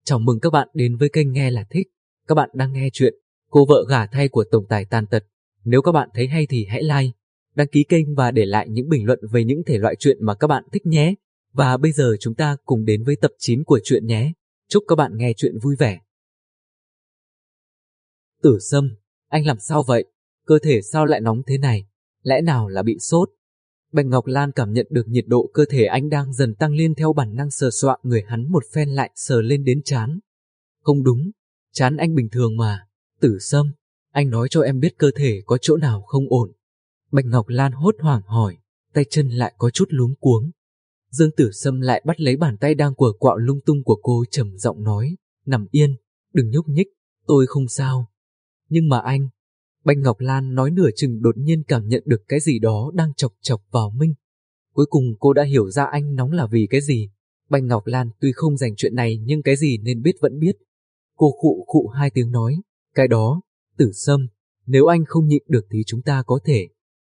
Chào mừng các bạn đến với kênh Nghe là thích. Các bạn đang nghe chuyện Cô vợ gả thay của tổng tài tàn tật. Nếu các bạn thấy hay thì hãy like, đăng ký kênh và để lại những bình luận về những thể loại chuyện mà các bạn thích nhé. Và bây giờ chúng ta cùng đến với tập 9 của chuyện nhé. Chúc các bạn nghe chuyện vui vẻ. Tử Sâm, anh làm sao vậy? Cơ thể sao lại nóng thế này? Lẽ nào là bị sốt? Bạch Ngọc Lan cảm nhận được nhiệt độ cơ thể anh đang dần tăng lên, theo bản năng sờ soạng người hắn một phen lại sờ lên đến trán. Không đúng, trán anh bình thường mà. Tử Sâm, anh nói cho em biết cơ thể có chỗ nào không ổn. Bạch Ngọc Lan hốt hoảng hỏi, tay chân lại có chút luống cuống. Dương Tử Sâm lại bắt lấy bàn tay đang quờ quạo lung tung của cô, trầm giọng nói, nằm yên, đừng nhúc nhích, tôi không sao. Nhưng mà anh... Bạch Ngọc Lan nói nửa chừng đột nhiên cảm nhận được cái gì đó đang chọc chọc vào Minh. Cuối cùng cô đã hiểu ra anh nóng là vì cái gì. Bạch Ngọc Lan tuy không dành chuyện này nhưng cái gì nên biết vẫn biết. Cô khụ khụ hai tiếng nói, cái đó, Tử Sâm, nếu anh không nhịn được thì chúng ta có thể.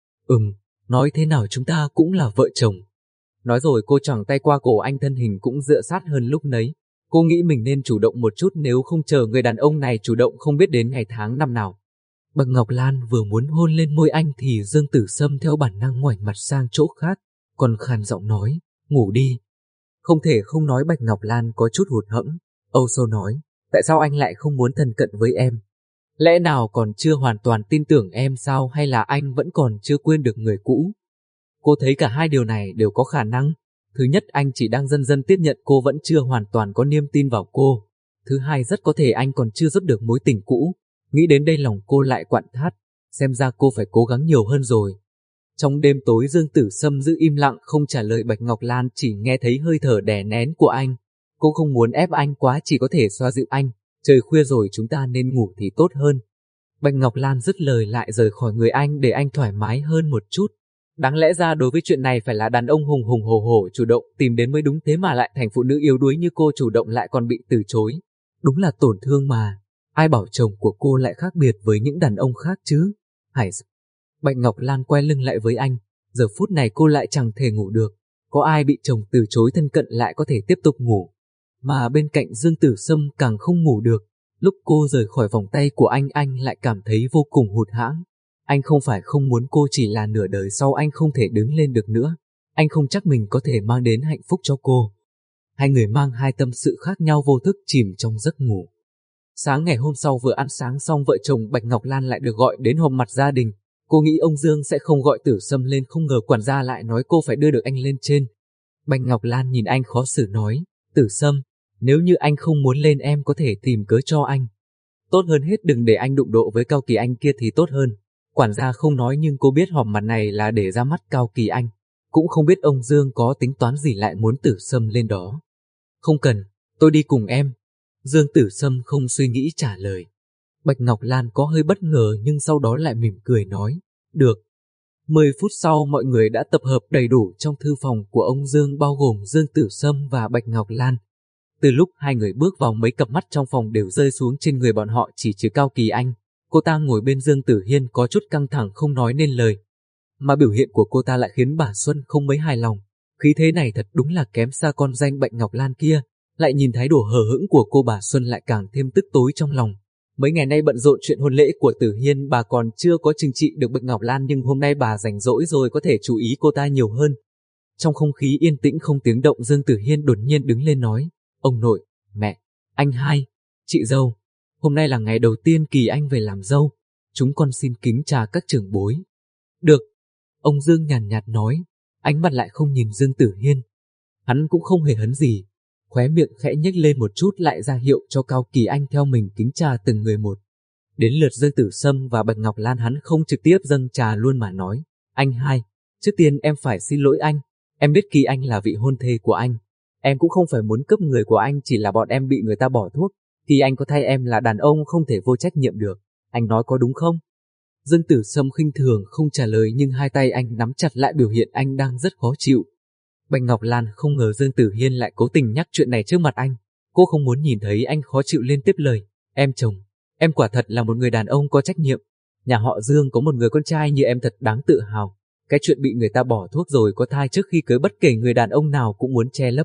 Nói thế nào chúng ta cũng là vợ chồng. Nói rồi cô choàng tay qua cổ anh, thân hình cũng dựa sát hơn lúc nấy. Cô nghĩ mình nên chủ động một chút, nếu không chờ người đàn ông này chủ động không biết đến ngày tháng năm nào. Bạch Ngọc Lan vừa muốn hôn lên môi anh thì Dương Tử Sâm theo bản năng ngoảnh mặt sang chỗ khác, còn khàn giọng nói, ngủ đi. Không thể không nói Bạch Ngọc Lan có chút hụt hẫng. Âu sầu nói, tại sao anh lại không muốn thân cận với em? Lẽ nào còn chưa hoàn toàn tin tưởng em sao, hay là anh vẫn còn chưa quên được người cũ? Cô thấy cả hai điều này đều có khả năng. Thứ nhất, anh chỉ đang dần dần tiếp nhận cô, vẫn chưa hoàn toàn có niềm tin vào cô. Thứ hai, rất có thể anh còn chưa dứt được mối tình cũ. Nghĩ đến đây lòng cô lại quặn thắt, xem ra cô phải cố gắng nhiều hơn rồi. Trong đêm tối, Dương Tử Sâm giữ im lặng không trả lời Bạch Ngọc Lan, chỉ nghe thấy hơi thở đè nén của anh. Cô không muốn ép anh quá, chỉ có thể xoa dịu anh, trời khuya rồi chúng ta nên ngủ thì tốt hơn. Bạch Ngọc Lan dứt lời lại rời khỏi người anh để anh thoải mái hơn một chút. Đáng lẽ ra đối với chuyện này phải là đàn ông hùng hùng hổ hổ chủ động tìm đến mới đúng, thế mà lại thành phụ nữ yếu đuối như cô chủ động lại còn bị từ chối. Đúng là tổn thương mà. Ai bảo chồng của cô lại khác biệt với những đàn ông khác chứ? Bạch Ngọc Lan quay lưng lại với anh. Giờ phút này cô lại chẳng thể ngủ được. Có ai bị chồng từ chối thân cận lại có thể tiếp tục ngủ. Mà bên cạnh Dương Tử Sâm càng không ngủ được. Lúc cô rời khỏi vòng tay của anh lại cảm thấy vô cùng hụt hẫng. Anh không phải không muốn cô, chỉ là nửa đời sau anh không thể đứng lên được nữa. Anh không chắc mình có thể mang đến hạnh phúc cho cô. Hai người mang hai tâm sự khác nhau vô thức chìm trong giấc ngủ. Sáng ngày hôm sau vừa ăn sáng xong, vợ chồng Bạch Ngọc Lan lại được gọi đến họp mặt gia đình. Cô nghĩ ông Dương sẽ không gọi Tử Sâm lên, không ngờ quản gia lại nói cô phải đưa được anh lên trên. Bạch Ngọc Lan nhìn anh khó xử nói, Tử Sâm, nếu như anh không muốn lên em có thể tìm cớ cho anh. Tốt hơn hết đừng để anh đụng độ với Cao Kỳ Anh kia thì tốt hơn. Quản gia không nói nhưng cô biết họp mặt này là để ra mắt Cao Kỳ Anh. Cũng không biết ông Dương có tính toán gì lại muốn Tử Sâm lên đó. Không cần, tôi đi cùng em. Dương Tử Sâm không suy nghĩ trả lời. Bạch Ngọc Lan có hơi bất ngờ nhưng sau đó lại mỉm cười nói, được. 10 phút sau mọi người đã tập hợp đầy đủ trong thư phòng của ông Dương, bao gồm Dương Tử Sâm và Bạch Ngọc Lan. Từ lúc hai người bước vào, mấy cặp mắt trong phòng đều rơi xuống trên người bọn họ, chỉ trừ Cao Kỳ Anh. Cô ta ngồi bên Dương Tử Hiên có chút căng thẳng không nói nên lời. Mà biểu hiện của cô ta lại khiến bà Xuân không mấy hài lòng. Khí thế này thật đúng là kém xa con danh Bạch Ngọc Lan kia. Lại nhìn thái độ hờ hững của cô, bà Xuân lại càng thêm tức tối trong lòng. Mấy ngày nay bận rộn chuyện hôn lễ của Tử Hiên, bà còn chưa có trừng trị được Bạch Ngọc Lan, nhưng hôm nay bà rảnh rỗi rồi có thể chú ý cô ta nhiều hơn. Trong không khí yên tĩnh không tiếng động, Dương Tử Hiên đột nhiên đứng lên nói, ông nội, mẹ, anh hai, chị dâu, hôm nay là ngày đầu tiên Kỳ Anh về làm dâu, chúng con xin kính chào các trưởng bối. Được, ông Dương nhàn nhạt nói, ánh mặt lại không nhìn Dương Tử Hiên. Hắn cũng không hề hấn gì. Khóe miệng khẽ nhếch lên một chút lại ra hiệu cho Cao Kỳ Anh theo mình kính trà từng người một. Đến lượt Dương Tử Sâm và Bạch Ngọc Lan, hắn không trực tiếp dâng trà luôn mà nói, anh hai, trước tiên em phải xin lỗi anh, em biết Kỳ Anh là vị hôn thê của anh. Em cũng không phải muốn cướp người của anh, chỉ là bọn em bị người ta bỏ thuốc. Kỳ Anh có thay em là đàn ông không thể vô trách nhiệm được, anh nói có đúng không? Dương Tử Sâm khinh thường không trả lời nhưng hai tay anh nắm chặt lại, biểu hiện anh đang rất khó chịu. Bạch Ngọc Lan không ngờ Dương Tử Hiên lại cố tình nhắc chuyện này trước mặt anh. Cô không muốn nhìn thấy anh khó chịu, liên tiếp lời, em chồng, em quả thật là một người đàn ông có trách nhiệm. Nhà họ Dương có một người con trai như em thật đáng tự hào. Cái chuyện bị người ta bỏ thuốc rồi có thai trước khi cưới, bất kể người đàn ông nào cũng muốn che lấp.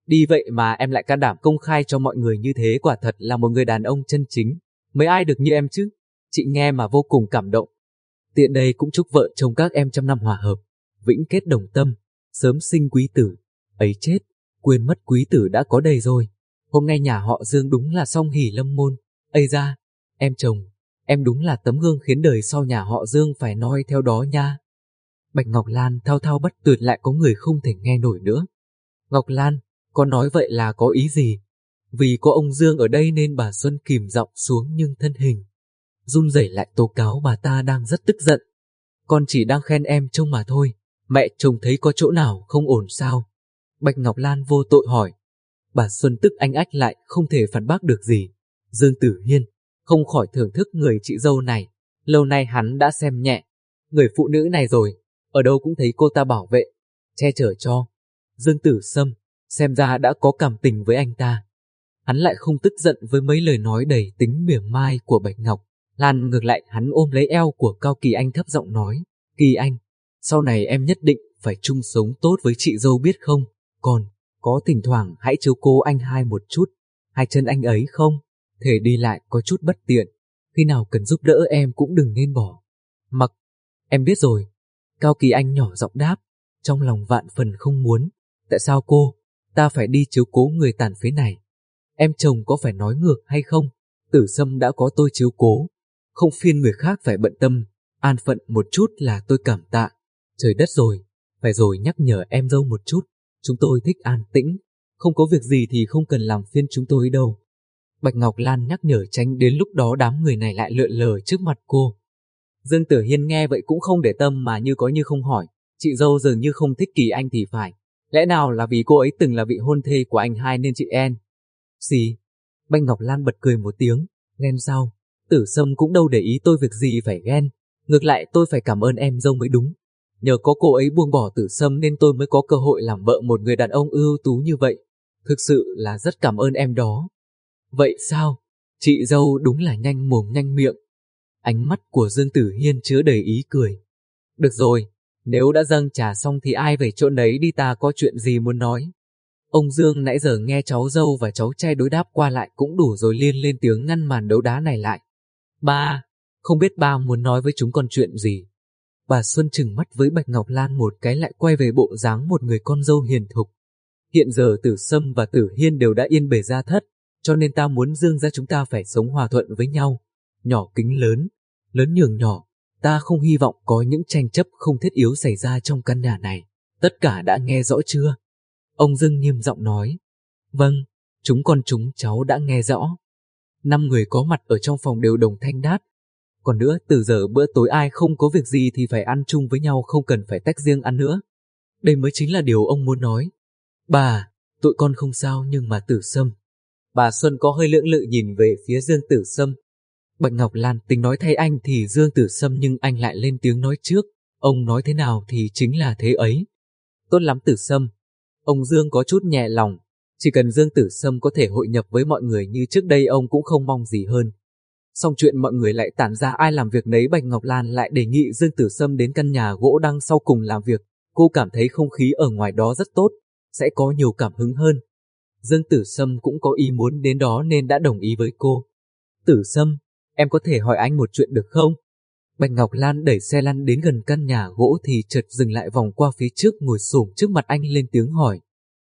Đi vậy mà em lại can đảm công khai cho mọi người như thế, quả thật là một người đàn ông chân chính. Mấy ai được như em chứ? Chị nghe mà vô cùng cảm động. Tiện đây cũng chúc vợ chồng các em trăm năm hòa hợp, vĩnh kết đồng tâm, sớm sinh quý tử. Ấy chết, quên mất quý tử đã có đầy rồi. Hôm nay nhà họ Dương đúng là song hỷ lâm môn. Ây da, em chồng, em đúng là tấm gương khiến đời sau nhà họ Dương phải noi theo đó nha. Bạch Ngọc Lan thao thao bất tuyệt, lại có người không thể nghe nổi nữa. Ngọc Lan, con nói vậy là có ý gì? Vì có ông Dương ở đây nên bà Xuân kìm giọng xuống nhưng thân hình run rẩy lại tố cáo bà ta đang rất tức giận. Con chỉ đang khen em trông mà thôi, mẹ chồng thấy có chỗ nào không ổn sao? Bạch Ngọc Lan vô tội hỏi. Bà Xuân tức anh ách lại không thể phản bác được gì. Dương Tử Hiên không khỏi thưởng thức người chị dâu này. Lâu nay hắn đã xem nhẹ người phụ nữ này rồi, ở đâu cũng thấy cô ta bảo vệ, che chở cho. Dương Tử Sâm xem ra đã có cảm tình với anh ta. Hắn lại không tức giận với mấy lời nói đầy tính mỉa mai của Bạch Ngọc Lan, ngược lại hắn ôm lấy eo của Cao Kỳ Anh thấp giọng nói, Kỳ Anh, sau này em nhất định phải chung sống tốt với chị dâu biết không? Còn có thỉnh thoảng hãy chiếu cố anh hai một chút, hai chân anh ấy không thể đi lại có chút bất tiện, khi nào cần giúp đỡ em cũng đừng nên bỏ mặc. Em biết rồi. Cao Kỳ Anh nhỏ giọng đáp, trong lòng vạn phần không muốn. Tại sao ta phải đi chiếu cố người tàn phế này? Em chồng có phải nói ngược hay không? Tử Sâm đã có tôi chiếu cố, không phiền người khác phải bận tâm, an phận một chút là tôi cảm tạ. Trời đất rồi, phải rồi, nhắc nhở em dâu một chút, chúng tôi thích an tĩnh, không có việc gì thì không cần làm phiền chúng tôi đâu. Bạch Ngọc Lan nhắc nhở tránh đến lúc đó đám người này lại lượn lờ trước mặt cô. Dương Tử Hiên nghe vậy cũng không để tâm mà như có như không hỏi, chị dâu dường như không thích Kỳ Anh thì phải, lẽ nào là vì cô ấy từng là vị hôn thê của anh hai nên chị En? Gì? Bạch Ngọc Lan bật cười một tiếng, ghen sao? Tử Sâm cũng đâu để ý tôi việc gì phải ghen, ngược lại tôi phải cảm ơn em dâu mới đúng. Nhờ có cô ấy buông bỏ Tử Sâm nên tôi mới có cơ hội làm vợ một người đàn ông ưu tú như vậy, thực sự là rất cảm ơn em đó. Vậy sao? Chị dâu đúng là nhanh mồm nhanh miệng. Ánh mắt của Dương Tử Hiên chứa đầy ý cười. Được rồi, nếu đã dâng trà xong thì ai về chỗ nấy đi, ta có chuyện gì muốn nói. Ông Dương nãy giờ nghe cháu dâu và cháu trai đối đáp qua lại cũng đủ rồi, liền lên tiếng ngăn màn đấu đá này lại. Ba, không biết ba muốn nói với chúng con chuyện gì? Bà Xuân trừng mắt với Bạch Ngọc Lan một cái, lại quay về bộ dáng một người con dâu hiền thục. Hiện giờ Tử Sâm và Tử Hiên đều đã yên bề gia thất, cho nên ta muốn Dương gia chúng ta phải sống hòa thuận với nhau. Nhỏ kính lớn, lớn nhường nhỏ, ta không hy vọng có những tranh chấp không thiết yếu xảy ra trong căn nhà này. Tất cả đã nghe rõ chưa? Ông Dương nghiêm giọng nói. Vâng, chúng cháu đã nghe rõ. 5 người có mặt ở trong phòng đều đồng thanh đáp. Còn nữa, từ giờ bữa tối ai không có việc gì thì phải ăn chung với nhau, không cần phải tách riêng ăn nữa. Đây mới chính là điều ông muốn nói. Bà, tụi con không sao, nhưng mà Tử Sâm. Bà Xuân có hơi lưỡng lự nhìn về phía Dương Tử Sâm. Bạch Ngọc Lan tính nói thay anh thì Dương Tử Sâm, nhưng anh lại lên tiếng nói trước. Ông nói thế nào thì chính là thế ấy. Tốt lắm Tử Sâm. Ông Dương có chút nhẹ lòng. Chỉ cần Dương Tử Sâm có thể hội nhập với mọi người như trước đây, ông cũng không mong gì hơn. Xong chuyện mọi người lại tản ra ai làm việc nấy. Bạch Ngọc Lan lại đề nghị Dương Tử Sâm đến căn nhà gỗ đăng sau cùng làm việc. Cô cảm thấy không khí ở ngoài đó rất tốt, sẽ có nhiều cảm hứng hơn. Dương Tử Sâm cũng có ý muốn đến đó nên đã đồng ý với cô. Tử Sâm, em có thể hỏi anh một chuyện được không? Bạch Ngọc Lan đẩy xe lăn đến gần căn nhà gỗ thì chợt dừng lại, vòng qua phía trước, ngồi xổm trước mặt anh lên tiếng hỏi.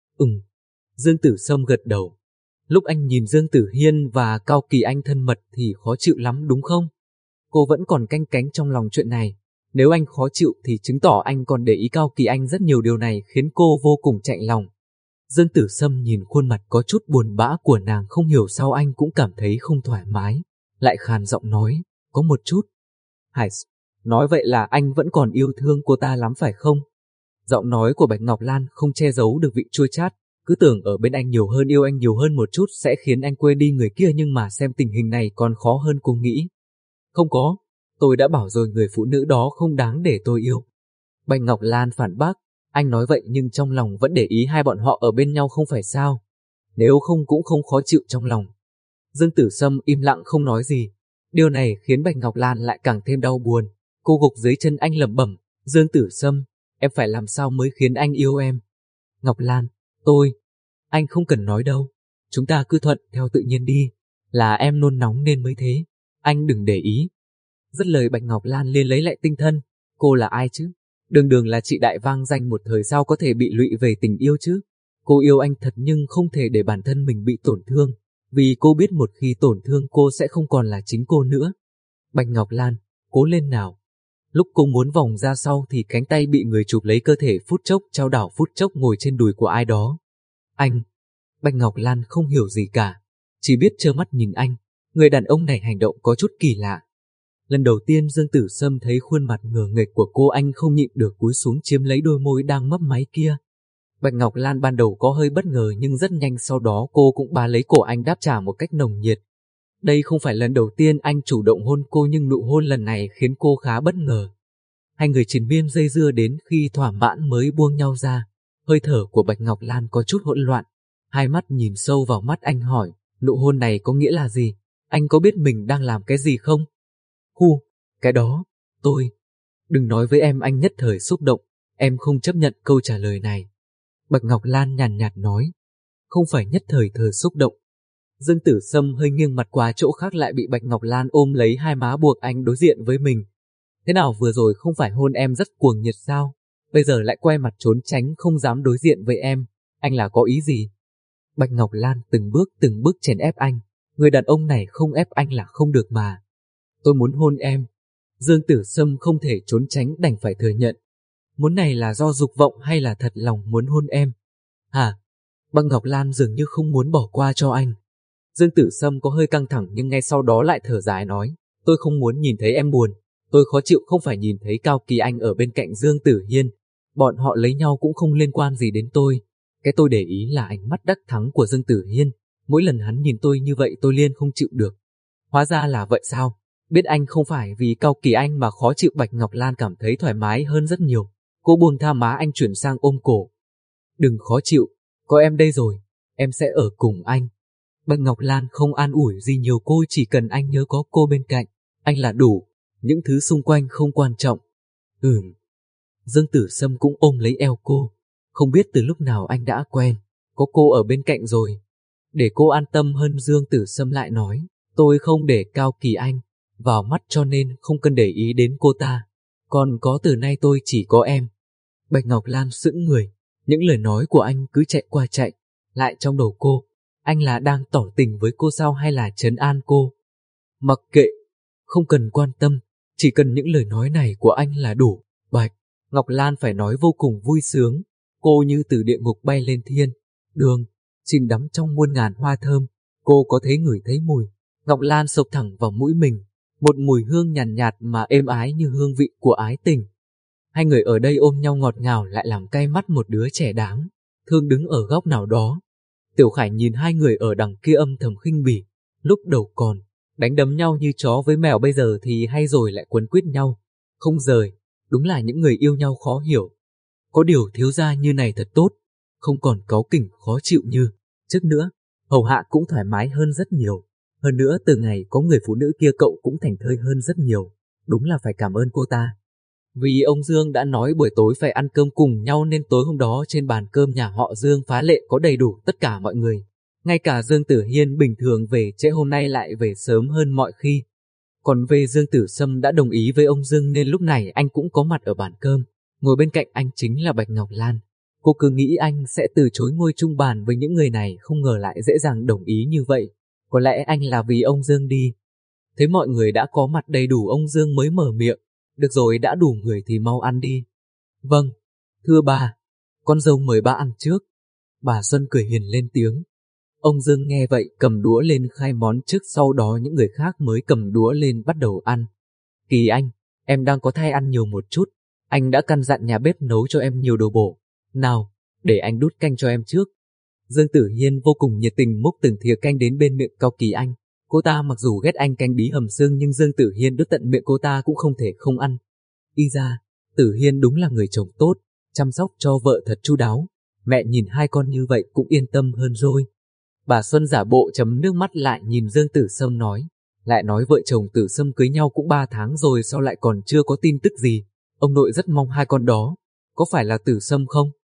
Dương Tử Sâm gật đầu. Lúc anh nhìn Dương Tử Hiên và Cao Kỳ Anh thân mật thì khó chịu lắm đúng không? Cô vẫn còn canh cánh trong lòng chuyện này. Nếu anh khó chịu thì chứng tỏ anh còn để ý Cao Kỳ Anh rất nhiều, điều này khiến cô vô cùng chạnh lòng. Dương Tử Sâm nhìn khuôn mặt có chút buồn bã của nàng, không hiểu sao anh cũng cảm thấy không thoải mái, lại khàn giọng nói, có một chút. Hải, nói vậy là anh vẫn còn yêu thương cô ta lắm phải không? Giọng nói của Bạch Ngọc Lan không che giấu được vị chua chát, cứ tưởng ở bên anh nhiều hơn, yêu anh nhiều hơn một chút sẽ khiến anh quên đi người kia, nhưng mà xem tình hình này còn khó hơn cô nghĩ. Không có, tôi đã bảo rồi, người phụ nữ đó không đáng để tôi yêu. Bạch Ngọc Lan phản bác. Anh nói vậy nhưng trong lòng vẫn để ý hai bọn họ ở bên nhau không phải sao? Nếu không cũng không khó chịu trong lòng. Dương Tử Sâm im lặng không nói gì. Điều này khiến Bạch Ngọc Lan lại càng thêm đau buồn. Cô gục dưới chân anh lẩm bẩm, Dương Tử Sâm, em phải làm sao mới khiến anh yêu em? Ngọc Lan, tôi Anh không cần nói đâu, chúng ta cứ thuận theo tự nhiên đi, là em nôn nóng nên mới thế, anh đừng để ý. Dứt lời Bạch Ngọc Lan liền lấy lại tinh thần, cô là ai chứ? Đường đường là chị đại vang danh một thời, sao có thể bị lụy về tình yêu chứ? Cô yêu anh thật nhưng không thể để bản thân mình bị tổn thương, vì cô biết một khi tổn thương cô sẽ không còn là chính cô nữa. Bạch Ngọc Lan, cố lên nào. Lúc cô muốn vòng ra sau thì cánh tay bị người chụp lấy cơ thể, phút chốc trao đảo, phút chốc ngồi trên đùi của ai đó. Anh! Bạch Ngọc Lan không hiểu gì cả, chỉ biết trơ mắt nhìn anh. Người đàn ông này hành động có chút kỳ lạ. Lần đầu tiên Dương Tử Sâm thấy khuôn mặt ngờ nghệch của cô, anh không nhịn được cúi xuống chiếm lấy đôi môi đang mấp máy kia. Bạch Ngọc Lan ban đầu có hơi bất ngờ nhưng rất nhanh sau đó cô cũng bá lấy cổ anh đáp trả một cách nồng nhiệt. Đây không phải lần đầu tiên anh chủ động hôn cô, nhưng nụ hôn lần này khiến cô khá bất ngờ. Hai người triền miên dây dưa đến khi thỏa mãn mới buông nhau ra. Hơi thở của Bạch Ngọc Lan có chút hỗn loạn. Hai mắt nhìn sâu vào mắt anh hỏi, nụ hôn này có nghĩa là gì? Anh có biết mình đang làm cái gì không? Cái đó, tôi... Đừng nói với em, anh nhất thời xúc động, em không chấp nhận câu trả lời này. Bạch Ngọc Lan nhàn nhạt nói, không phải nhất thời xúc động. Dương Tử Sâm hơi nghiêng mặt qua chỗ khác, lại bị Bạch Ngọc Lan ôm lấy hai má buộc anh đối diện với mình. Thế nào, vừa rồi không phải hôn em rất cuồng nhiệt sao? Bây giờ lại quay mặt trốn tránh không dám đối diện với em, anh là có ý gì? Bạch Ngọc Lan từng bước chèn ép anh, người đàn ông này không ép anh là không được mà. Tôi muốn hôn em. Dương Tử Sâm không thể trốn tránh, đành phải thừa nhận. Muốn này là do dục vọng hay là thật lòng muốn hôn em? Hả? Bạch Ngọc Lan dường như không muốn bỏ qua cho anh. Dương Tử Sâm có hơi căng thẳng nhưng ngay sau đó lại thở dài nói, tôi không muốn nhìn thấy em buồn, tôi khó chịu không phải nhìn thấy Cao Kỳ Anh ở bên cạnh Dương Tử Hiên. Bọn họ lấy nhau cũng không liên quan gì đến tôi. Cái tôi để ý là ánh mắt đắc thắng của Dương Tử Hiên. Mỗi lần hắn nhìn tôi như vậy tôi liền không chịu được. Hóa ra là vậy sao? Biết anh không phải vì Cao Kỳ Anh mà khó chịu. Bạch Ngọc Lan cảm thấy thoải mái hơn rất nhiều. Cô buông tha má anh, chuyển sang ôm cổ. Đừng khó chịu, có em đây rồi, em sẽ ở cùng anh. Bạch Ngọc Lan không an ủi gì nhiều cô, chỉ cần anh nhớ có cô bên cạnh, anh là đủ, những thứ xung quanh không quan trọng. Dương Tử Sâm cũng ôm lấy eo cô. Không biết từ lúc nào anh đã quen, có cô ở bên cạnh rồi. Để cô an tâm hơn, Dương Tử Sâm lại nói, tôi không để Cao Kỳ Anh vào mắt cho nên không cần để ý đến cô ta. Còn có từ nay tôi chỉ có em. Bạch Ngọc Lan sững người, những lời nói của anh cứ chạy qua chạy lại trong đầu cô. Anh là đang tỏ tình với cô sao hay là trấn an cô? Mặc kệ, không cần quan tâm, chỉ cần những lời nói này của anh là đủ. Bạch Ngọc Lan phải nói vô cùng vui sướng, cô như từ địa ngục bay lên thiên đường, chìm đắm trong muôn ngàn hoa thơm. Cô có thể ngửi thấy mùi Ngọc Lan xộc thẳng vào mũi mình, một mùi hương nhàn nhạt mà êm ái như hương vị của ái tình. Hai người ở đây ôm nhau ngọt ngào lại làm cay mắt một đứa trẻ đáng thương đứng ở góc nào đó. Tiểu Khải nhìn hai người ở đằng kia âm thầm khinh bỉ, lúc đầu còn đánh đấm nhau như chó với mèo, bây giờ thì hay rồi lại quấn quýt nhau không rời. Đúng là những người yêu nhau khó hiểu. Có điều thiếu gia như này thật tốt, không còn cáu kỉnh khó chịu như trước nữa. Hầu hạ cũng thoải mái hơn rất nhiều. Hơn nữa từ ngày có người phụ nữ kia cậu cũng thành thơi hơn rất nhiều. Đúng là phải cảm ơn cô ta. Vì ông Dương đã nói buổi tối phải ăn cơm cùng nhau nên tối hôm đó trên bàn cơm nhà họ Dương phá lệ có đầy đủ tất cả mọi người. Ngay cả Dương Tử Hiên bình thường về trễ hôm nay lại về sớm hơn mọi khi. Còn về Dương Tử Sâm đã đồng ý với ông Dương nên lúc này anh cũng có mặt ở bàn cơm. Ngồi bên cạnh anh chính là Bạch Ngọc Lan. Cô cứ nghĩ anh sẽ từ chối ngồi chung bàn với những người này, không ngờ lại dễ dàng đồng ý như vậy. Có lẽ anh là vì ông Dương đi. Thấy mọi người đã có mặt đầy đủ, ông Dương mới mở miệng. Được rồi, đã đủ người thì mau ăn đi. Vâng, thưa bà, con dâu mời bà ăn trước. Bà Xuân cười hiền lên tiếng. Ông Dương nghe vậy cầm đũa lên khai món trước, sau đó những người khác mới cầm đũa lên bắt đầu ăn. Kỳ Anh, em đang có thai, ăn nhiều một chút. Anh đã căn dặn nhà bếp nấu cho em nhiều đồ bổ. Nào, để anh đút canh cho em trước. Dương Tử Hiên vô cùng nhiệt tình múc từng thìa canh đến bên miệng Cao Kỳ Anh. Cô ta mặc dù ghét anh canh bí hầm xương nhưng Dương Tử Hiên đút tận miệng cô ta cũng không thể không ăn. Y ra, Tử Hiên đúng là người chồng tốt, chăm sóc cho vợ thật chu đáo. Mẹ nhìn hai con như vậy cũng yên tâm hơn rồi. Bà Xuân giả bộ chấm nước mắt lại nhìn Dương Tử Sâm nói. Lại nói vợ chồng Tử Sâm cưới nhau cũng 3 tháng rồi sao lại còn chưa có tin tức gì. Ông nội rất mong hai con đó. Có phải là Tử Sâm không?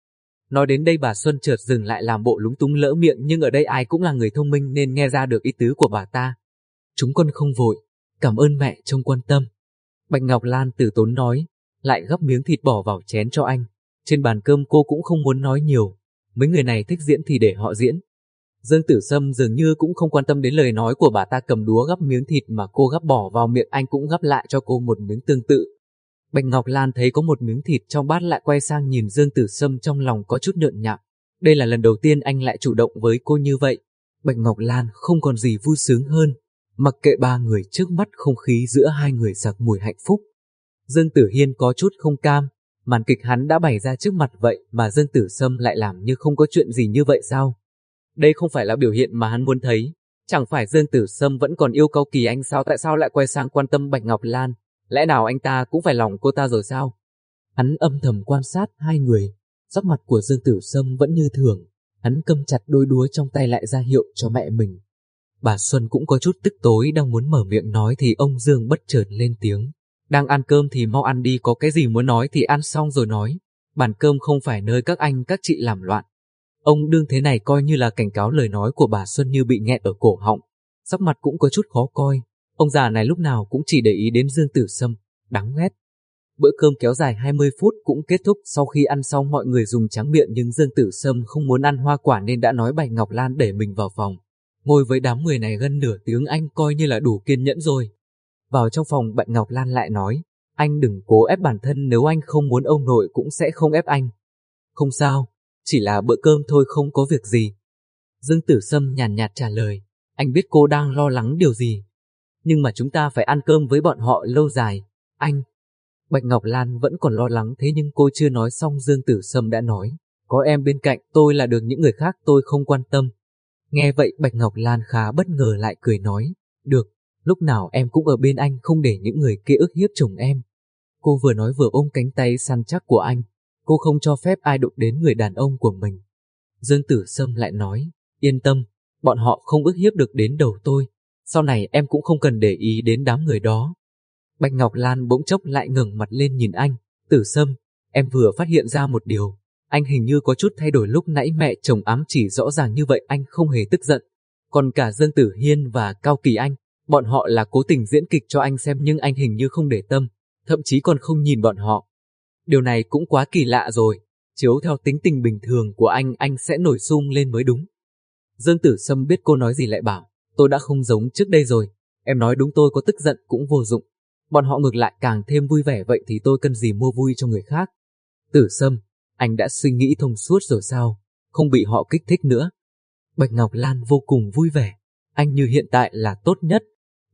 Nói đến đây bà Xuân chợt dừng lại làm bộ lúng túng lỡ miệng, nhưng ở đây ai cũng là người thông minh nên nghe ra được ý tứ của bà ta. Chúng con không vội, cảm ơn mẹ trông quan tâm. Bạch Ngọc Lan từ tốn nói, lại gắp miếng thịt bỏ vào chén cho anh. Trên bàn cơm cô cũng không muốn nói nhiều, mấy người này thích diễn thì để họ diễn. Dương Tử Sâm dường như cũng không quan tâm đến lời nói của bà ta, cầm đũa gắp miếng thịt mà cô gắp bỏ vào miệng, anh cũng gắp lại cho cô một miếng tương tự. Bạch Ngọc Lan thấy có một miếng thịt trong bát lại quay sang nhìn Dương Tử Sâm, trong lòng có chút nhợn nhạo. Đây là lần đầu tiên anh lại chủ động với cô như vậy. Bạch Ngọc Lan không còn gì vui sướng hơn. Mặc kệ ba người trước mắt, không khí giữa hai người sặc mùi hạnh phúc. Dương Tử Hiên có chút không cam, màn kịch hắn đã bày ra trước mặt vậy mà Dương Tử Sâm lại làm như không có chuyện gì như vậy sao? Đây không phải là biểu hiện mà hắn muốn thấy. Chẳng phải Dương Tử Sâm vẫn còn yêu Cao Kỳ Anh sao? Tại sao lại quay sang quan tâm Bạch Ngọc Lan? Lẽ nào anh ta cũng phải lòng cô ta rồi sao? Hắn âm thầm quan sát hai người. Sắc mặt của Dương Tử Sâm vẫn như thường. Hắn cầm chặt đôi đũa trong tay lại ra hiệu cho mẹ mình. Bà Xuân cũng có chút tức tối, đang muốn mở miệng nói thì ông Dương bất chợt lên tiếng. Đang ăn cơm thì mau ăn đi, có cái gì muốn nói thì ăn xong rồi nói. Bàn cơm không phải nơi các anh các chị làm loạn. Ông đương thế này coi như là cảnh cáo, lời nói của bà Xuân như bị nghẹn ở cổ họng. Sắc mặt cũng có chút khó coi. Ông già này lúc nào cũng chỉ để ý đến Dương Tử Sâm, đáng ghét. Bữa cơm kéo dài 20 phút cũng kết thúc. Sau khi ăn xong mọi người dùng tráng miệng, nhưng Dương Tử Sâm không muốn ăn hoa quả nên đã nói Bạch Ngọc Lan để mình vào phòng. Ngồi với đám người này gần nửa tiếng anh coi như là đủ kiên nhẫn rồi. Vào trong phòng, Bạch Ngọc Lan lại nói, anh đừng cố ép bản thân, nếu anh không muốn ông nội cũng sẽ không ép anh. Không sao, chỉ là bữa cơm thôi, không có việc gì. Dương Tử Sâm nhàn nhạt trả lời, anh biết cô đang lo lắng điều gì. Nhưng mà chúng ta phải ăn cơm với bọn họ lâu dài, anh. Bạch Ngọc Lan vẫn còn lo lắng, thế nhưng cô chưa nói xong Dương Tử Sâm đã nói, có em bên cạnh tôi là được, những người khác tôi không quan tâm. Nghe vậy Bạch Ngọc Lan khá bất ngờ, lại cười nói, được, lúc nào em cũng ở bên anh, không để những người kia ức hiếp chồng em. Cô vừa nói vừa ôm cánh tay săn chắc của anh, cô không cho phép ai đụng đến người đàn ông của mình. Dương Tử Sâm lại nói, yên tâm, bọn họ không ức hiếp được đến đầu tôi, sau này em cũng không cần để ý đến đám người đó. Bạch Ngọc Lan bỗng chốc lại ngẩng mặt lên nhìn anh, Tử Sâm, em vừa phát hiện ra một điều, anh hình như có chút thay đổi, lúc nãy mẹ chồng ám chỉ rõ ràng như vậy anh không hề tức giận. Còn cả Dương Tử Hiên và Cao Kỳ Anh, bọn họ là cố tình diễn kịch cho anh xem nhưng anh hình như không để tâm, thậm chí còn không nhìn bọn họ. Điều này cũng quá kỳ lạ rồi, chiếu theo tính tình bình thường của anh sẽ nổi sung lên mới đúng. Dương Tử Sâm biết cô nói gì lại bảo, tôi đã không giống trước đây rồi, em nói đúng, tôi có tức giận cũng vô dụng. Bọn họ ngược lại càng thêm vui vẻ, vậy thì tôi cần gì mua vui cho người khác. Tử Sâm, anh đã suy nghĩ thông suốt rồi sao, không bị họ kích thích nữa. Bạch Ngọc Lan vô cùng vui vẻ, anh như hiện tại là tốt nhất.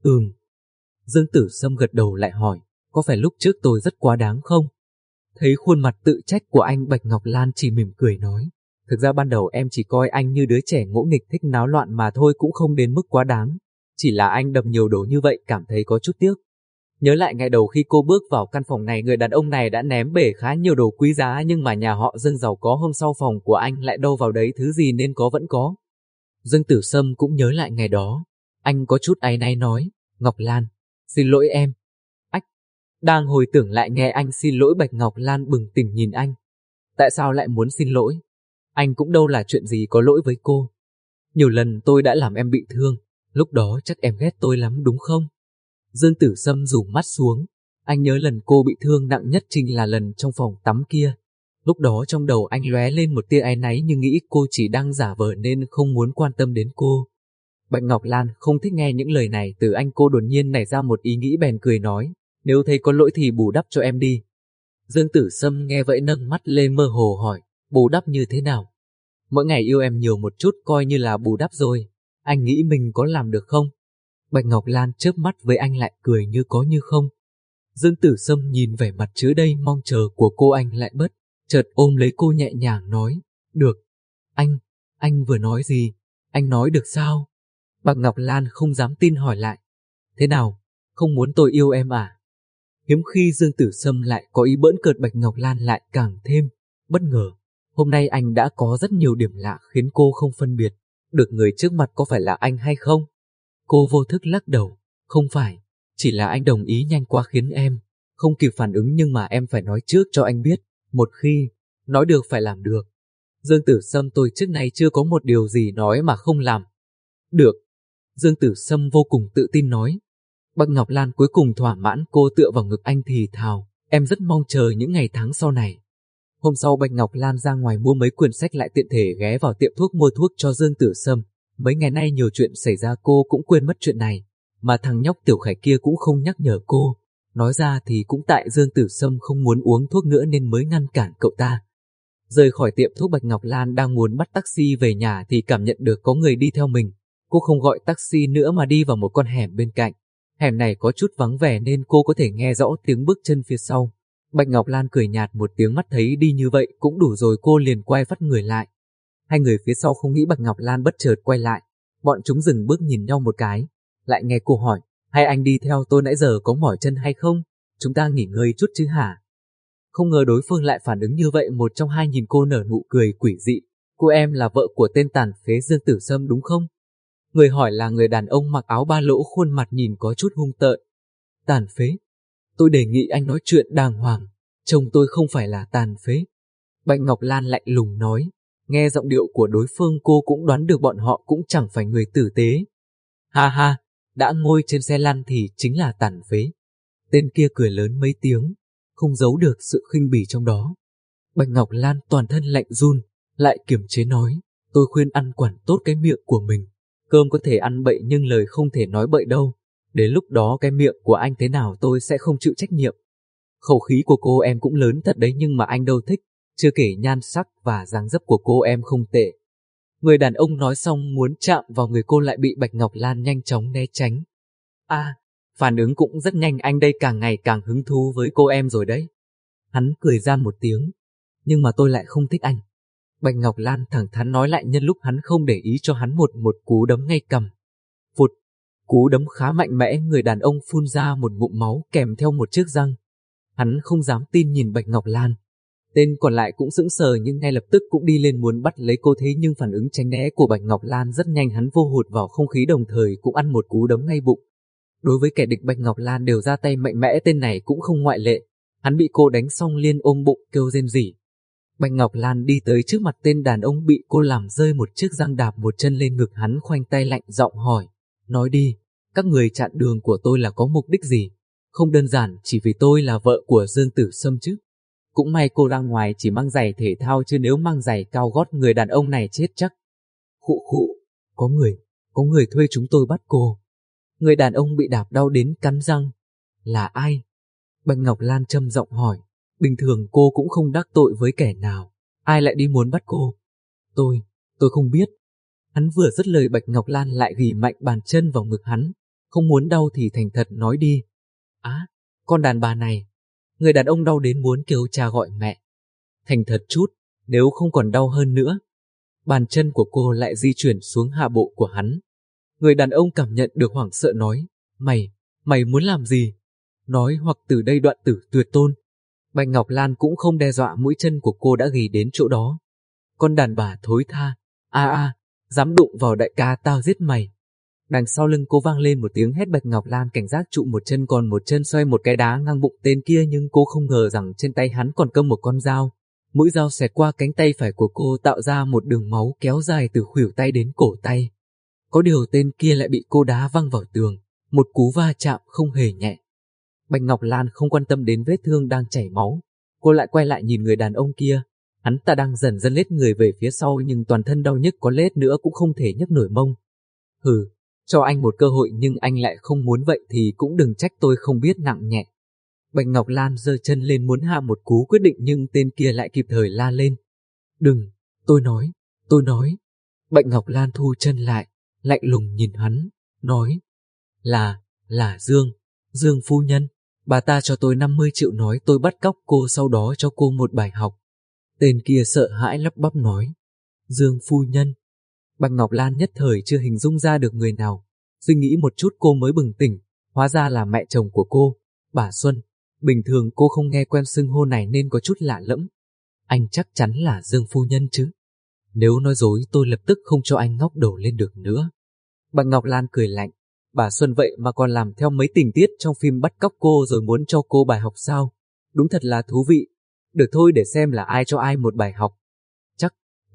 Dương Tử Sâm gật đầu lại hỏi, có phải lúc trước tôi rất quá đáng không? Thấy khuôn mặt tự trách của anh, Bạch Ngọc Lan chỉ mỉm cười nói, thực ra ban đầu em chỉ coi anh như đứa trẻ ngỗ nghịch thích náo loạn mà thôi, cũng không đến mức quá đáng. Chỉ là anh đập nhiều đồ như vậy cảm thấy có chút tiếc. Nhớ lại ngày đầu khi cô bước vào căn phòng này, người đàn ông này đã ném bể khá nhiều đồ quý giá, nhưng mà nhà họ Dương giàu có, hôm sau phòng của anh lại đâu vào đấy, thứ gì nên có vẫn có. Dương Tử Sâm cũng nhớ lại ngày đó, anh có chút áy náy nói, Ngọc Lan, xin lỗi em. Ách, đang hồi tưởng lại nghe anh xin lỗi, Bạch Ngọc Lan bừng tỉnh nhìn anh. Tại sao lại muốn xin lỗi? Anh cũng đâu là chuyện gì có lỗi với cô. Nhiều lần tôi đã làm em bị thương, lúc đó chắc em ghét tôi lắm đúng không? Dương Tử Sâm rủ mắt xuống, anh nhớ lần cô bị thương nặng nhất chính là lần trong phòng tắm kia. Lúc đó trong đầu anh lóe lên một tia áy náy, nhưng nghĩ cô chỉ đang giả vờ nên không muốn quan tâm đến cô. Bạch Ngọc Lan không thích nghe những lời này từ anh, cô đột nhiên nảy ra một ý nghĩ bèn cười nói, nếu thấy có lỗi thì bù đắp cho em đi. Dương Tử Sâm nghe vậy nâng mắt lên mơ hồ hỏi, bù đắp như thế nào? Mỗi ngày yêu em nhiều một chút coi như là bù đắp rồi, anh nghĩ mình có làm được không? Bạch Ngọc Lan chớp mắt với anh lại cười như có như không. Dương Tử Sâm nhìn vẻ mặt chứa đầy mong chờ của cô, anh lại bất chợt ôm lấy cô nhẹ nhàng nói, được. Anh vừa nói gì? Anh nói được sao? Bạch Ngọc Lan không dám tin hỏi lại, thế nào, không muốn tôi yêu em à? Hiếm khi Dương Tử Sâm lại có ý bỡn cợt, Bạch Ngọc Lan lại càng thêm bất ngờ. Hôm nay anh đã có rất nhiều điểm lạ khiến cô không phân biệt được người trước mặt có phải là anh hay không. Cô vô thức lắc đầu, không phải, chỉ là anh đồng ý nhanh quá khiến em không kịp phản ứng, nhưng mà em phải nói trước cho anh biết, một khi nói được phải làm được. Dương Tử Sâm, tôi trước nay chưa có một điều gì nói mà không làm. Được. Dương Tử Sâm vô cùng tự tin nói. Bạch Ngọc Lan cuối cùng thỏa mãn, cô tựa vào ngực anh thì thào, em rất mong chờ những ngày tháng sau này. Hôm sau Bạch Ngọc Lan ra ngoài mua mấy quyển sách, lại tiện thể ghé vào tiệm thuốc mua thuốc cho Dương Tử Sâm. Mấy ngày nay nhiều chuyện xảy ra, cô cũng quên mất chuyện này, mà thằng nhóc Tiểu Khải kia cũng không nhắc nhở cô. Nói ra thì cũng tại Dương Tử Sâm không muốn uống thuốc nữa nên mới ngăn cản cậu ta. Rời khỏi tiệm thuốc, Bạch Ngọc Lan đang muốn bắt taxi về nhà thì cảm nhận được có người đi theo mình. Cô không gọi taxi nữa mà đi vào một con hẻm bên cạnh. Hẻm này có chút vắng vẻ nên cô có thể nghe rõ tiếng bước chân phía sau. Bạch Ngọc Lan cười nhạt một tiếng, mắt thấy đi như vậy cũng đủ rồi, cô liền quay phát người lại. Hai người phía sau không nghĩ Bạch Ngọc Lan bất chợt quay lại. Bọn chúng dừng bước nhìn nhau một cái. Lại nghe cô hỏi, hay anh đi theo tôi nãy giờ có mỏi chân hay không? Chúng ta nghỉ ngơi chút chứ hả? Không ngờ đối phương lại phản ứng như vậy. Một trong hai nhìn cô nở nụ cười quỷ dị. Cô em là vợ của tên tàn phế Dương Tử Sâm đúng không? Người hỏi là người đàn ông mặc áo ba lỗ, khuôn mặt nhìn có chút hung tợn. Tàn phế? Tôi đề nghị anh nói chuyện đàng hoàng. Chồng tôi không phải là tàn phế. Bạch Ngọc Lan lạnh lùng nói. Nghe giọng điệu của đối phương cô cũng đoán được bọn họ cũng chẳng phải người tử tế. Ha ha, đã ngồi trên xe lăn thì chính là tàn phế. Tên kia cười lớn mấy tiếng, không giấu được sự khinh bỉ trong đó. Bạch Ngọc Lan toàn thân lạnh run, lại kiềm chế nói, tôi khuyên ăn quản tốt cái miệng của mình. Cơm có thể ăn bậy nhưng lời không thể nói bậy đâu. Đến lúc đó cái miệng của anh thế nào tôi sẽ không chịu trách nhiệm. Khẩu khí của cô em cũng lớn thật đấy, nhưng mà anh đâu thích. Chưa kể nhan sắc và dáng dấp của cô em không tệ. Người đàn ông nói xong muốn chạm vào người cô lại bị Bạch Ngọc Lan nhanh chóng né tránh. Phản ứng cũng rất nhanh, anh đây càng ngày càng hứng thú với cô em rồi đấy. Hắn cười gian một tiếng. Nhưng mà tôi lại không thích anh. Bạch Ngọc Lan thẳng thắn nói lại, nhân lúc hắn không để ý cho hắn một cú đấm ngay cằm. Phụt, cú đấm khá mạnh mẽ, người đàn ông phun ra một ngụm máu kèm theo một chiếc răng. Hắn không dám tin nhìn Bạch Ngọc Lan. Tên còn lại cũng sững sờ nhưng ngay lập tức cũng đi lên muốn bắt lấy cô, thế nhưng phản ứng tránh né của Bạch Ngọc Lan rất nhanh, hắn vô hụt vào không khí đồng thời cũng ăn một cú đấm ngay bụng. Đối với kẻ địch Bạch Ngọc Lan đều ra tay mạnh mẽ, tên này cũng không ngoại lệ. Hắn bị cô đánh xong liền ôm bụng kêu rên rỉ. Bạch Ngọc Lan đi tới trước mặt tên đàn ông bị cô làm rơi một chiếc răng, đạp một chân lên ngực hắn, khoanh tay lạnh giọng hỏi, nói đi, các người chặn đường của tôi là có mục đích gì? Không đơn giản chỉ vì tôi là vợ của Dương Tử Sâm chứ. Cũng may cô ra ngoài chỉ mang giày thể thao, chứ nếu mang giày cao gót người đàn ông này chết chắc. Khụ khụ, có người thuê chúng tôi bắt cô. Người đàn ông bị đạp đau đến cắn răng. Là ai? Bạch Ngọc Lan trầm giọng hỏi. Bình thường cô cũng không đắc tội với kẻ nào. Ai lại đi muốn bắt cô? Tôi không biết. Hắn vừa dứt lời Bạch Ngọc Lan lại ghì mạnh bàn chân vào ngực hắn. Không muốn đau thì thành thật nói đi. Con đàn bà này. Người đàn ông đau đến muốn kêu cha gọi mẹ. Thành thật chút, nếu không còn đau hơn nữa. Bàn chân của cô lại di chuyển xuống hạ bộ của hắn. Người đàn ông cảm nhận được hoảng sợ nói, mày muốn làm gì? Nói hoặc từ đây đoạn tử tuyệt tôn. Bạch Ngọc Lan cũng không đe dọa, mũi chân của cô đã ghì đến chỗ đó. Con đàn bà thối tha, dám đụng vào đại ca tao giết mày. Đằng sau lưng cô vang lên một tiếng hét. Bạch Ngọc Lan cảnh giác trụ một chân, còn một chân xoay một cái đá ngang bụng tên kia, nhưng cô không ngờ rằng trên tay hắn còn cầm một con dao. Mũi dao xẹt qua cánh tay phải của cô tạo ra một đường máu kéo dài từ khuỷu tay đến cổ tay. Có điều tên kia lại bị cô đá văng vào tường, một cú va chạm không hề nhẹ. Bạch Ngọc Lan không quan tâm đến vết thương đang chảy máu, cô lại quay lại nhìn người đàn ông kia. Hắn ta đang dần dần lết người về phía sau nhưng toàn thân đau nhức, có lết nữa cũng không thể nhấc nổi mông. Cho anh một cơ hội nhưng anh lại không muốn, vậy thì cũng đừng trách tôi không biết nặng nhẹ. Bạch Ngọc Lan giơ chân lên muốn hạ một cú quyết định nhưng tên kia lại kịp thời la lên. Đừng, tôi nói. Bạch Ngọc Lan thu chân lại, lạnh lùng nhìn hắn, nói. Là Dương phu nhân, bà ta cho tôi 50 triệu nói tôi bắt cóc cô, sau đó cho cô một bài học. Tên kia sợ hãi lắp bắp nói. Dương phu nhân. Bạch Ngọc Lan nhất thời chưa hình dung ra được người nào. Suy nghĩ một chút cô mới bừng tỉnh, hóa ra là mẹ chồng của cô, bà Xuân. Bình thường cô không nghe quen xưng hô này nên có chút lạ lẫm. Anh chắc chắn là Dương phu nhân chứ? Nếu nói dối tôi lập tức không cho anh ngóc đầu lên được nữa. Bạch Ngọc Lan cười lạnh. Bà Xuân vậy mà còn làm theo mấy tình tiết trong phim bắt cóc cô rồi muốn cho cô bài học sao? Đúng thật là thú vị. Được thôi, để xem là ai cho ai một bài học. Chắc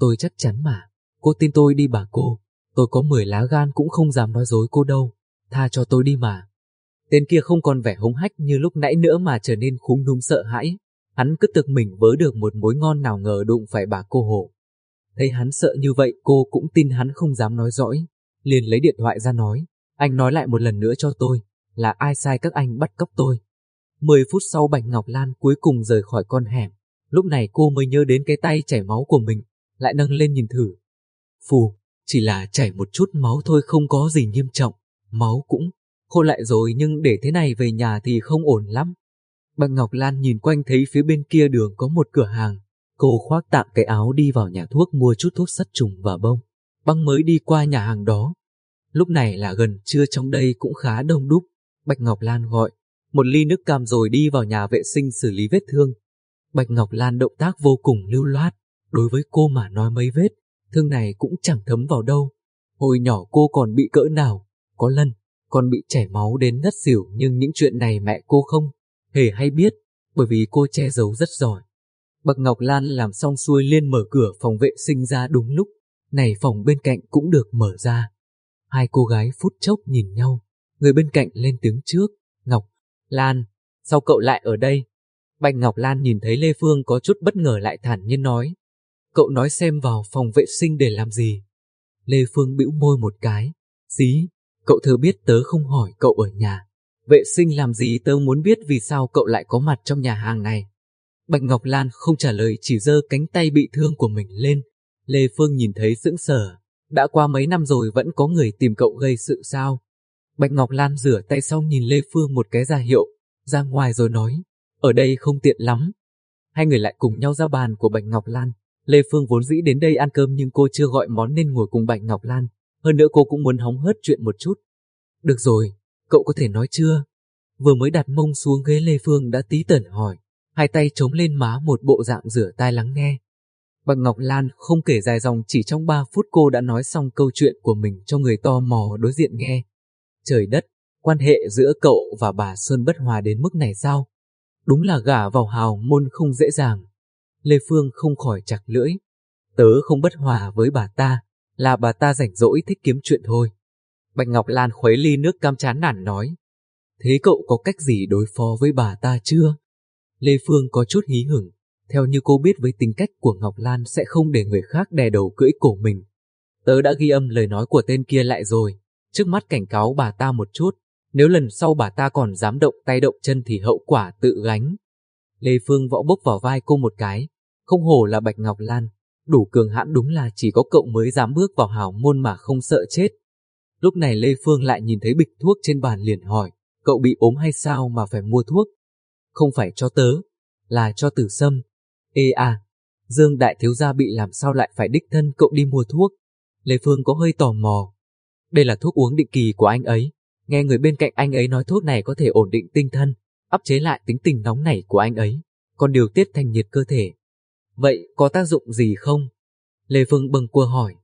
tôi chắc chắn mà. Cô tin tôi đi bà cô. Tôi có 10 lá gan cũng không dám nói dối cô đâu. Tha cho tôi đi mà. Tên kia không còn vẻ hống hách như lúc nãy nữa mà trở nên khúm núm sợ hãi. Hắn cứ tưởng mình vớ được một mối ngon, nào ngờ đụng phải bà cô hổ. Thấy hắn sợ như vậy, cô cũng tin hắn không dám nói dối, liền lấy điện thoại ra nói, anh nói lại một lần nữa cho tôi, là ai sai các anh bắt cóc tôi. 10 phút sau Bạch Ngọc Lan cuối cùng rời khỏi con hẻm. Lúc này cô mới nhớ đến cái tay chảy máu của mình, lại nâng lên nhìn thử. Phù, chỉ là chảy một chút máu thôi, không có gì nghiêm trọng, máu cũng khô lại rồi, nhưng để thế này về nhà thì không ổn lắm. Bạch Ngọc Lan nhìn quanh thấy phía bên kia đường có một cửa hàng. Cô khoác tạm cái áo đi vào nhà thuốc mua chút thuốc sát trùng và bông băng mới đi qua nhà hàng đó. Lúc này là gần trưa, trong đây cũng khá đông đúc. Bạch Ngọc Lan gọi một ly nước cam rồi đi vào nhà vệ sinh xử lý vết thương. Bạch Ngọc Lan động tác vô cùng lưu loát, đối với cô mà nói mấy vết thương này cũng chẳng thấm vào đâu. Hồi nhỏ cô còn bị cỡ nào, có lần còn bị chảy máu đến ngất xỉu, nhưng những chuyện này mẹ cô không hề hay biết, bởi vì cô che giấu rất giỏi. Bạch Ngọc Lan làm xong xuôi liền mở cửa phòng vệ sinh ra đúng lúc. Này, phòng bên cạnh cũng được mở ra. Hai cô gái phút chốc nhìn nhau. Người bên cạnh lên tiếng trước. Ngọc Lan, sao cậu lại ở đây? Bạch Ngọc Lan nhìn thấy Lê Phương có chút bất ngờ lại thản nhiên nói. Cậu nói xem vào phòng vệ sinh để làm gì? Lê Phương bĩu môi một cái. Dí, cậu thừa biết tớ không hỏi cậu ở nhà vệ sinh làm gì, tớ muốn biết vì sao cậu lại có mặt trong nhà hàng này. Bạch Ngọc Lan không trả lời, chỉ giơ cánh tay bị thương của mình lên. Lê Phương nhìn thấy sững sờ. Đã qua mấy năm rồi vẫn có người tìm cậu gây sự sao? Bạch Ngọc Lan rửa tay xong nhìn Lê Phương một cái ra hiệu, ra ngoài rồi nói, ở đây không tiện lắm. Hai người lại cùng nhau ra bàn của Bạch Ngọc Lan. Lê Phương vốn dĩ đến đây ăn cơm nhưng cô chưa gọi món nên ngồi cùng Bạch Ngọc Lan. Hơn nữa cô cũng muốn hóng hớt chuyện một chút. Được rồi, cậu có thể nói chưa? Vừa mới đặt mông xuống ghế, Lê Phương đã tí tởn hỏi, hai tay chống lên má một bộ dạng rửa tai lắng nghe. Bạch Ngọc Lan không kể dài dòng, chỉ trong 3 phút cô đã nói xong câu chuyện của mình cho người tò mò đối diện nghe. Trời đất, quan hệ giữa cậu và bà Xuân bất hòa đến mức này sao? Đúng là gả vào hào môn không dễ dàng. Lê Phương không khỏi chặt lưỡi. Tớ không bất hòa với bà ta, là bà ta rảnh rỗi thích kiếm chuyện thôi. Bạch Ngọc Lan khuấy ly nước cam chán nản nói. Thế cậu có cách gì đối phó với bà ta chưa? Lê Phương có chút hí hửng. Theo như cô biết, với tính cách của Ngọc Lan sẽ không để người khác đè đầu cưỡi cổ mình. Tớ đã ghi âm lời nói của tên kia lại rồi, trước mắt cảnh cáo bà ta một chút, nếu lần sau bà ta còn dám động tay động chân thì hậu quả tự gánh. Lê Phương võ bốc vào vai cô một cái, không hổ là Bạch Ngọc Lan, đủ cường hãn, đúng là chỉ có cậu mới dám bước vào hào môn mà không sợ chết. Lúc này Lê Phương lại nhìn thấy bịch thuốc trên bàn liền hỏi, cậu bị ốm hay sao mà phải mua thuốc? Không phải cho tớ, là cho Tử Sâm. Ê à, Dương đại thiếu gia bị làm sao lại phải đích thân cậu đi mua thuốc? Lê Phương có hơi tò mò. Đây là thuốc uống định kỳ của anh ấy. Nghe người bên cạnh anh ấy nói thuốc này có thể ổn định tinh thần, áp chế lại tính tình nóng nảy của anh ấy, còn điều tiết thanh nhiệt cơ thể. Vậy có tác dụng gì không? Lê Phương bâng quơ hỏi.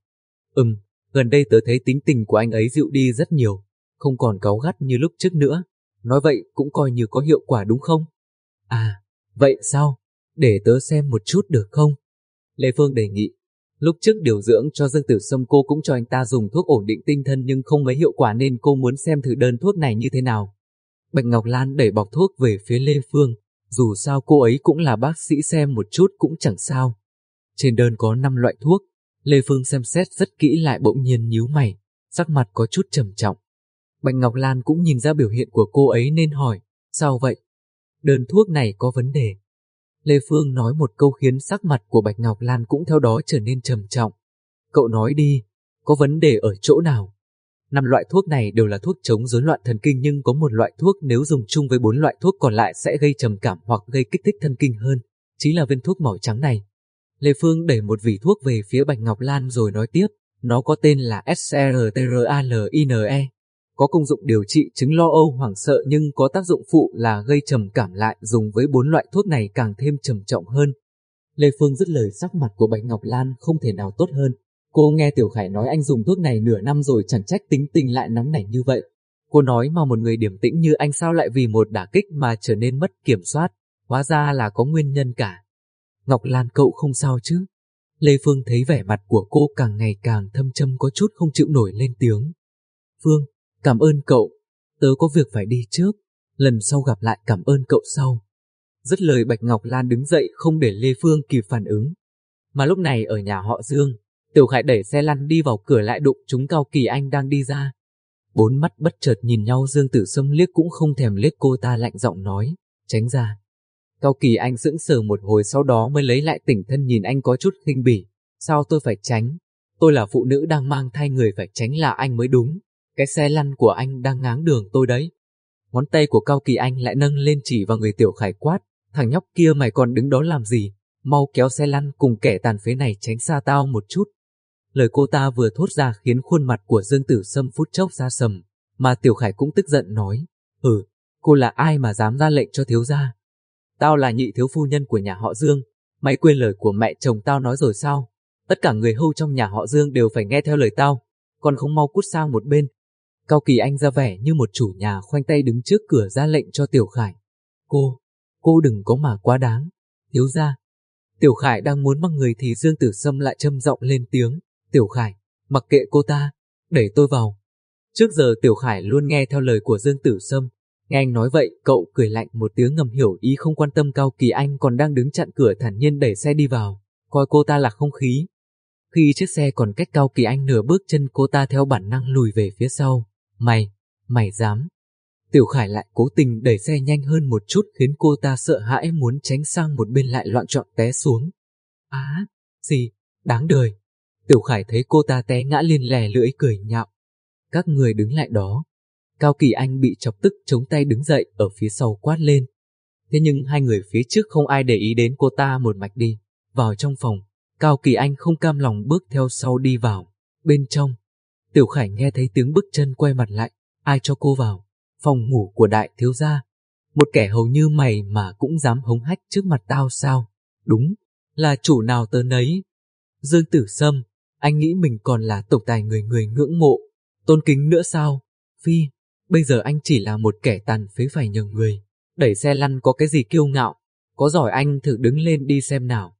Gần đây tớ thấy tính tình của anh ấy dịu đi rất nhiều, không còn cáu gắt như lúc trước nữa. Nói vậy cũng coi như có hiệu quả đúng không? À, vậy sao? Để tớ xem một chút được không? Lê Phương đề nghị. Lúc trước điều dưỡng cho Dương Tử Sâm cô cũng cho anh ta dùng thuốc ổn định tinh thần nhưng không mấy hiệu quả nên cô muốn xem thử đơn thuốc này như thế nào. Bạch Ngọc Lan đẩy bọc thuốc về phía Lê Phương. Dù sao cô ấy cũng là bác sĩ, xem một chút cũng chẳng sao. Trên đơn có 5 loại thuốc. Lê Phương xem xét rất kỹ lại bỗng nhiên nhíu mày, sắc mặt có chút trầm trọng. Bạch Ngọc Lan cũng nhìn ra biểu hiện của cô ấy nên hỏi, sao vậy? Đơn thuốc này có vấn đề. Lê Phương nói một câu khiến sắc mặt của Bạch Ngọc Lan cũng theo đó trở nên trầm trọng. Cậu nói đi, có vấn đề ở chỗ nào? 5 loại thuốc này đều là thuốc chống rối loạn thần kinh, nhưng có một loại thuốc nếu dùng chung với 4 loại thuốc còn lại sẽ gây trầm cảm hoặc gây kích thích thần kinh hơn, chính là viên thuốc màu trắng này. Lê Phương đẩy một vỉ thuốc về phía Bạch Ngọc Lan rồi nói tiếp, nó có tên là SRTRALINE, có công dụng điều trị chứng lo âu hoảng sợ nhưng có tác dụng phụ là gây trầm cảm, lại dùng với 4 loại thuốc này càng thêm trầm trọng hơn. Lê Phương dứt lời, sắc mặt của Bạch Ngọc Lan không thể nào tốt hơn. Cô nghe Tiểu Khải nói anh dùng thuốc này nửa năm rồi, chẳng trách tính tình lại nóng nảy như vậy. Cô nói mà một người điềm tĩnh như anh sao lại vì một đả kích mà trở nên mất kiểm soát, hóa ra là có nguyên nhân cả. Ngọc Lan cậu không sao chứ? Lê Phương thấy vẻ mặt của cô càng ngày càng thâm trầm có chút không chịu nổi lên tiếng. Phương, cảm ơn cậu, tớ có việc phải đi trước, lần sau gặp lại cảm ơn cậu sau. Dứt lời Bạch Ngọc Lan đứng dậy không để Lê Phương kịp phản ứng. Mà lúc này ở nhà họ Dương, Tiểu Khải đẩy xe lăn đi vào cửa lại đụng trúng Cao Kỳ Anh đang đi ra. Bốn mắt bất chợt nhìn nhau, Dương Tử Sâm liếc cũng không thèm liếc cô ta, lạnh giọng nói, tránh ra. Cao Kỳ Anh sững sờ một hồi sau đó mới lấy lại tỉnh thân, nhìn anh có chút khinh bỉ. Sao tôi phải tránh? Tôi là phụ nữ đang mang thai, người phải tránh là anh mới đúng. Cái xe lăn của anh đang ngáng đường tôi đấy. Ngón tay của Cao Kỳ Anh lại nâng lên chỉ vào người Tiểu Khải quát, thằng nhóc kia mày còn đứng đó làm gì? Mau kéo xe lăn cùng kẻ tàn phế này tránh xa tao một chút. Lời cô ta vừa thốt ra khiến khuôn mặt của Dương Tử Sâm phút chốc ra sầm, mà Tiểu Khải cũng tức giận nói, cô là ai mà dám ra lệnh cho thiếu gia? Tao là nhị thiếu phu nhân của nhà họ Dương, mày quên lời của mẹ chồng tao nói rồi sao? Tất cả người hầu trong nhà họ Dương đều phải nghe theo lời tao, còn không mau cút sang một bên. Cao Kỳ Anh ra vẻ như một chủ nhà khoanh tay đứng trước cửa ra lệnh cho Tiểu Khải. Cô đừng có mà quá đáng, thiếu gia. Tiểu Khải đang muốn mắng người thì Dương Tử Sâm lại trầm giọng lên tiếng, Tiểu Khải, mặc kệ cô ta, đẩy tôi vào. Trước giờ Tiểu Khải luôn nghe theo lời của Dương Tử Sâm, nghe anh nói vậy cậu cười lạnh một tiếng ngầm hiểu ý không quan tâm Cao Kỳ Anh còn đang đứng chặn cửa, thản nhiên đẩy xe đi vào, coi cô ta là không khí. Khi chiếc xe còn cách Cao Kỳ Anh nửa bước chân, cô ta theo bản năng lùi về phía sau. Mày dám? Tiểu Khải lại cố tình đẩy xe nhanh hơn một chút khiến cô ta sợ hãi muốn tránh sang một bên lại loạn trọn té xuống. Gì? Đáng đời. Tiểu Khải thấy cô ta té ngã liền lè lưỡi cười nhạo. Các người đứng lại đó. Cao Kỳ Anh bị chọc tức chống tay đứng dậy ở phía sau quát lên. Thế nhưng hai người phía trước không ai để ý đến cô ta, một mạch đi vào trong phòng. Cao Kỳ Anh không cam lòng bước theo sau đi vào. Bên trong, Tiểu Khải nghe thấy tiếng bước chân quay mặt lại. Ai cho cô vào? Phòng ngủ của đại thiếu gia. Một kẻ hầu như mày mà cũng dám hống hách trước mặt tao sao? Đúng, là chủ nào tớ nấy. Dương Tử Sâm, anh nghĩ mình còn là tổng tài người người ngưỡng mộ, tôn kính nữa sao? Phi, bây giờ anh chỉ là một kẻ tàn phế phải nhờ người. Đẩy xe lăn có cái gì kiêu ngạo? Có giỏi anh thử đứng lên đi xem nào.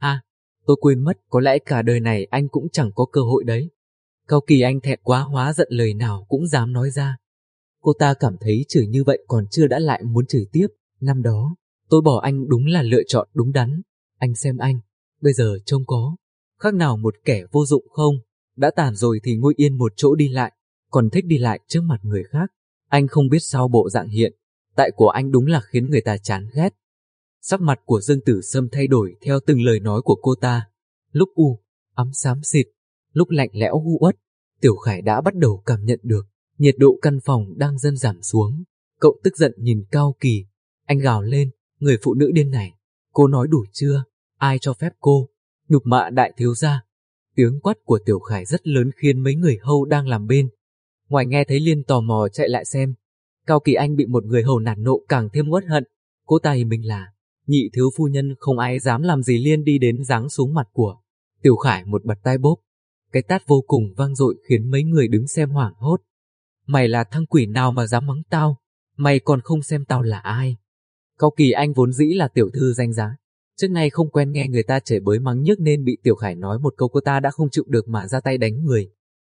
Tôi quên mất, có lẽ cả đời này anh cũng chẳng có cơ hội đấy. Cao Kỳ Anh thẹn quá hóa giận, lời nào cũng dám nói ra. Cô ta cảm thấy chửi như vậy còn chưa đã lại muốn chửi tiếp. Năm đó, tôi bỏ anh đúng là lựa chọn đúng đắn. Anh xem anh, bây giờ trông có khác nào một kẻ vô dụng không? Đã tàn rồi thì ngồi yên một chỗ đi lại, còn thích đi lại trước mặt người khác. Anh không biết sao bộ dạng hiện tại của anh đúng là khiến người ta chán ghét. Sắc mặt của Dương Tử Sâm thay đổi theo từng lời nói của cô ta. Lúc ấm xám xịt, lúc lạnh lẽo u uất. Tiểu Khải đã bắt đầu cảm nhận được nhiệt độ căn phòng đang dần giảm xuống. Cậu tức giận nhìn Cao Kỳ Anh gào lên, người phụ nữ điên này, cô nói đủ chưa? Ai cho phép cô nhục mạ đại thiếu gia? Tiếng quát của Tiểu Khải rất lớn khiến mấy người hầu đang làm bên ngoài nghe thấy liền tò mò chạy lại xem. Cao Kỳ Anh bị một người hầu nạt nộ càng thêm uất hận. Cô ta mình là nhị thiếu phu nhân, không ai dám làm gì, liền đi đến giáng xuống mặt của Tiểu Khải một bạt tai bốp. Cái tát vô cùng vang dội khiến mấy người đứng xem hoảng hốt. Mày là thằng quỷ nào mà dám mắng tao? Mày còn không xem tao là ai? Cao Kỳ Anh vốn dĩ là tiểu thư danh giá, trước nay không quen nghe người ta chửi bới mắng nhiếc nên bị Tiểu Khải nói một câu cô ta đã không chịu được mà ra tay đánh người.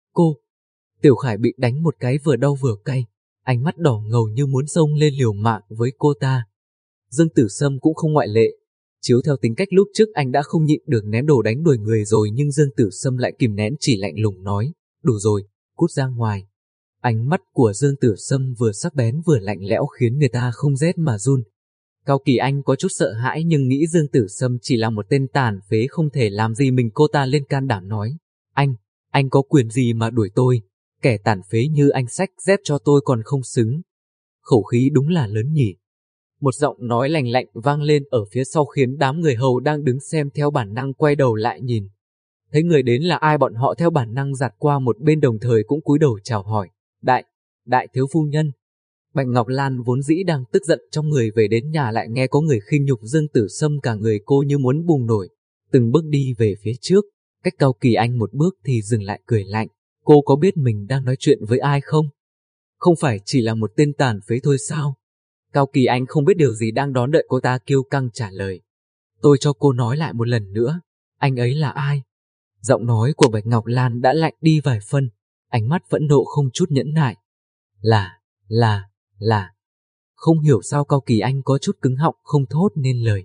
Tiểu Khải bị đánh một cái vừa đau vừa cay, ánh mắt đỏ ngầu như muốn xông lên liều mạng với cô ta. Dương Tử Sâm cũng không ngoại lệ. Chiếu theo tính cách lúc trước anh đã không nhịn được ném đồ đánh đuổi người rồi, nhưng Dương Tử Sâm lại kìm nén, chỉ lạnh lùng nói, đủ rồi, cút ra ngoài. Ánh mắt của Dương Tử Sâm vừa sắc bén vừa lạnh lẽo khiến người ta không rét mà run. Cao Kỳ Anh có chút sợ hãi nhưng nghĩ Dương Tử Sâm chỉ là một tên tàn phế không thể làm gì mình. Cô ta lên can đảm nói, anh có quyền gì mà đuổi tôi? Kẻ tàn phế như anh xách dép cho tôi còn không xứng. Khẩu khí đúng là lớn nhỉ. Một giọng nói lạnh lạnh vang lên ở phía sau khiến đám người hầu đang đứng xem theo bản năng quay đầu lại nhìn. Thấy người đến là ai, bọn họ theo bản năng giạt qua một bên đồng thời cũng cúi đầu chào hỏi. Đại thiếu phu nhân. Bạch Ngọc Lan vốn dĩ đang tức giận trong người, về đến nhà lại nghe có người khinh nhục Dương Tử Sâm, cả người cô như muốn bùng nổi. Từng bước đi về phía trước, cách Cao Kỳ Anh một bước thì dừng lại cười lạnh. Cô có biết mình đang nói chuyện với ai không? Không phải chỉ là một tên tàn phế thôi sao? Cao Kỳ Anh không biết điều gì đang đón đợi cô ta kiêu căng trả lời. Tôi cho cô nói lại một lần nữa, Anh ấy là ai? Giọng nói của Bạch Ngọc Lan đã lạnh đi vài phân, ánh mắt phẫn nộ không chút nhẫn nại. Là... Không hiểu sao Cao Kỳ Anh có chút cứng họng không thốt nên lời.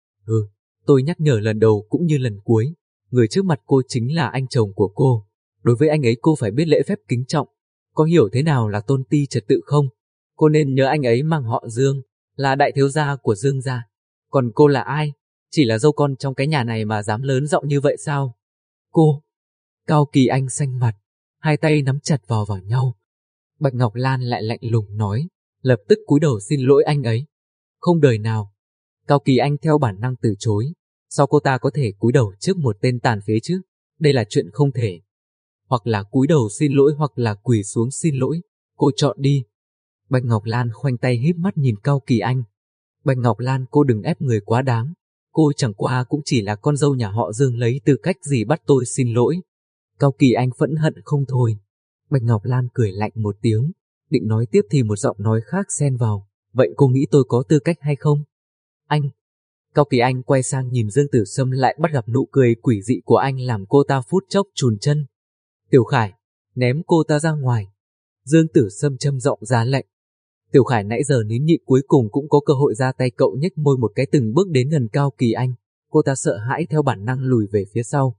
Tôi nhắc nhở lần đầu cũng như lần cuối, người trước mặt cô chính là anh chồng của cô. Đối với anh ấy cô phải biết lễ phép kính trọng, có hiểu thế nào là tôn ti trật tự không? Cô nên nhớ anh ấy mang họ Dương, là đại thiếu gia của Dương gia. Còn cô là ai? Chỉ là dâu con trong cái nhà này mà dám lớn giọng như vậy sao? Cô... Cao Kỳ Anh xanh mặt, hai tay nắm chặt vào nhau. Bạch Ngọc Lan lại lạnh lùng nói, lập tức cúi đầu xin lỗi anh ấy. Không đời nào. Cao Kỳ Anh theo bản năng từ chối. Sao cô ta có thể cúi đầu trước một tên tàn phế chứ? Đây là chuyện không thể. Hoặc là cúi đầu xin lỗi hoặc là quỳ xuống xin lỗi. Cô chọn đi. Bạch Ngọc Lan khoanh tay híp mắt nhìn Cao Kỳ Anh. Bạch Ngọc Lan, cô đừng ép người quá đáng. Cô chẳng qua cũng chỉ là con dâu nhà họ Dương, lấy tư cách gì bắt tôi xin lỗi? Cao Kỳ Anh phẫn hận không thôi. Bạch Ngọc Lan cười lạnh một tiếng, định nói tiếp thì một giọng nói khác xen vào. Vậy cô nghĩ tôi có tư cách hay không? Anh... Cao Kỳ Anh quay sang nhìn Dương Tử Sâm, lại bắt gặp nụ cười quỷ dị của anh làm cô ta phút chốc chùn chân. Tiểu Khải, ném cô ta ra ngoài. Dương Tử Sâm trầm giọng ra lệnh. Tiểu Khải nãy giờ nín nhịn cuối cùng cũng có cơ hội ra tay, cậu nhếch môi một cái từng bước đến gần Cao Kỳ Anh. Cô ta sợ hãi theo bản năng lùi về phía sau.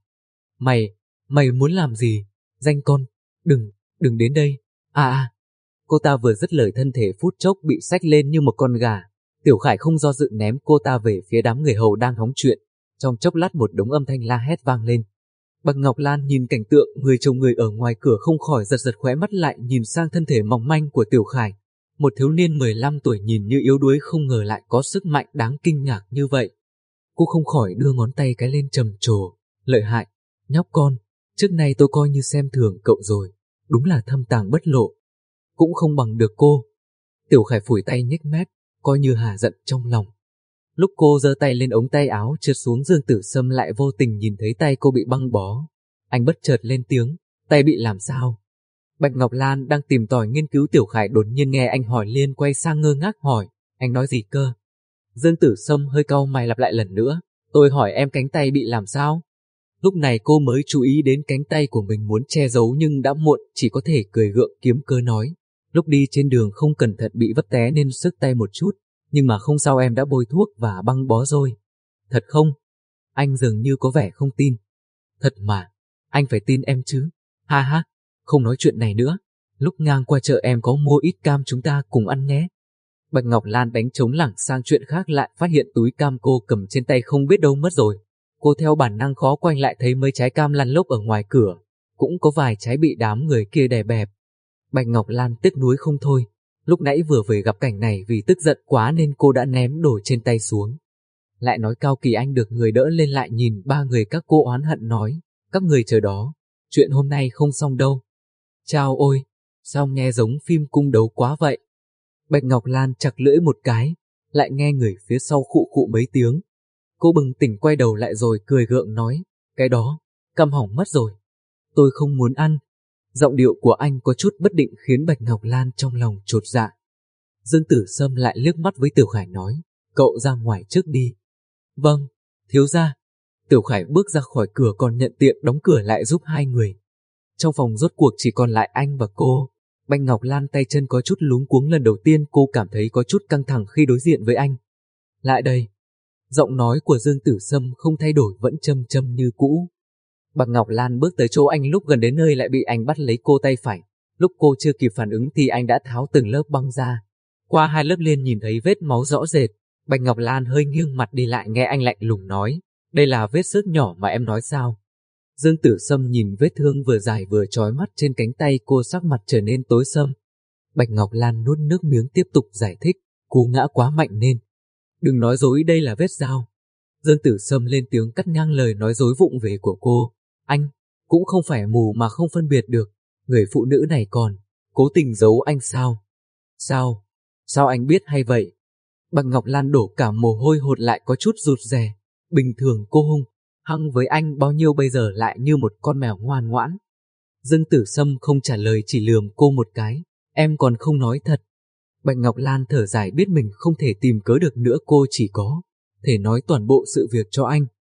Mày muốn làm gì? Danh con, đừng đến đây. Cô ta vừa dứt lời thân thể phút chốc bị xách lên như một con gà. Tiểu Khải không do dự ném cô ta về phía đám người hầu đang hóng chuyện. Trong chốc lát một đống âm thanh la hét vang lên. Bạch Ngọc Lan nhìn cảnh tượng người chồng người ở ngoài cửa không khỏi giật khóe mắt, lại nhìn sang thân thể mỏng manh của Tiểu Khải. Một thiếu niên 15 tuổi nhìn như yếu đuối không ngờ lại có sức mạnh đáng kinh ngạc như vậy. Cô không khỏi đưa ngón tay cái lên trầm trồ. Lợi hại, nhóc con, trước nay tôi coi như xem thường cậu rồi, đúng là thâm tàng bất lộ. Cũng không bằng được cô. Tiểu Khải phủi tay nhếch mép, coi như hả giận trong lòng. Lúc cô giơ tay lên, ống tay áo trượt xuống, Dương Tử Sâm lại vô tình nhìn thấy tay cô bị băng bó. Anh bất chợt lên tiếng, tay bị làm sao? Bạch Ngọc Lan đang tìm tòi nghiên cứu Tiểu Khải, đột nhiên nghe anh hỏi liền quay sang ngơ ngác hỏi, anh nói gì cơ? Dương Tử Sâm hơi cau mày lặp lại lần nữa, tôi hỏi em cánh tay bị làm sao? Lúc này cô mới chú ý đến cánh tay của mình, muốn che giấu nhưng đã muộn, chỉ có thể cười gượng kiếm cớ nói. Lúc đi trên đường không cẩn thận bị vấp té nên sức tay một chút, nhưng mà không sao, em đã bôi thuốc và băng bó rồi. Thật không? Anh dường như có vẻ không tin. Thật mà, anh phải tin em chứ. Ha ha, không nói chuyện này nữa. Lúc ngang qua chợ em có mua ít cam, chúng ta cùng ăn nhé. Bạch Ngọc Lan đánh trống lảng sang chuyện khác, lại phát hiện túi cam cô cầm trên tay không biết đâu mất rồi. Cô theo bản năng khó quanh lại thấy mấy trái cam lăn lốc ở ngoài cửa, cũng có vài trái bị đám người kia đè bẹp. Bạch Ngọc Lan tiếc nuối không thôi, lúc nãy vừa về gặp cảnh này vì tức giận quá nên cô đã ném đồ trên tay xuống. Lại nói Cao Kỳ Anh được người đỡ lên, lại nhìn ba người các cô oán hận nói, các người chờ đó, chuyện hôm nay không xong đâu. Chao ôi, sao nghe giống phim cung đấu quá vậy? Bạch Ngọc Lan chặt lưỡi một cái, lại nghe người phía sau khụ khụ mấy tiếng. Cô bừng tỉnh quay đầu lại rồi cười gượng nói, cái đó, cam hỏng mất rồi. Tôi không muốn ăn. Giọng điệu của anh có chút bất định khiến Bạch Ngọc Lan trong lòng chột dạ. Dương Tử Sâm lại liếc mắt với Tiểu Khải nói, cậu ra ngoài trước đi. Vâng, thiếu gia. Tiểu Khải bước ra khỏi cửa còn nhận tiện đóng cửa lại giúp hai người. Trong phòng rốt cuộc chỉ còn lại anh và cô. Bạch Ngọc Lan tay chân có chút luống cuống, lần đầu tiên cô cảm thấy có chút căng thẳng khi đối diện với anh. Lại đây. Giọng nói của Dương Tử Sâm không thay đổi, vẫn châm châm như cũ. Bạch Ngọc Lan bước tới chỗ anh, lúc gần đến nơi lại bị anh bắt lấy cô tay phải. Lúc cô chưa kịp phản ứng thì anh đã tháo từng lớp băng ra. Qua hai lớp liền nhìn thấy vết máu rõ rệt. Bạch Ngọc Lan hơi nghiêng mặt đi, lại nghe anh lạnh lùng nói, đây là vết xước nhỏ mà em nói sao? Dương Tử Sâm nhìn vết thương vừa dài vừa chói mắt trên cánh tay cô, sắc mặt trở nên tối sầm. Bạch Ngọc Lan nuốt nước miếng tiếp tục giải thích, cô ngã quá mạnh nên. Đừng nói dối, đây là vết dao. Dương Tử Sâm lên tiếng cắt ngang lời nói dối vụng về của cô. Anh cũng không phải mù mà không phân biệt được, người phụ nữ này còn cố tình giấu anh sao? Sao anh biết hay vậy? Bạch Ngọc Lan đổ cả mồ hôi hột, lại có chút rụt rè. Bình thường cô hung hăng với anh bao nhiêu, bây giờ lại như một con mèo ngoan ngoãn. Dương Tử Sâm không trả lời, chỉ lườm cô một cái. Em còn không nói thật. Bạch Ngọc Lan thở dài, biết mình không thể tìm cớ được nữa, cô chỉ có thể nói toàn bộ sự việc cho anh.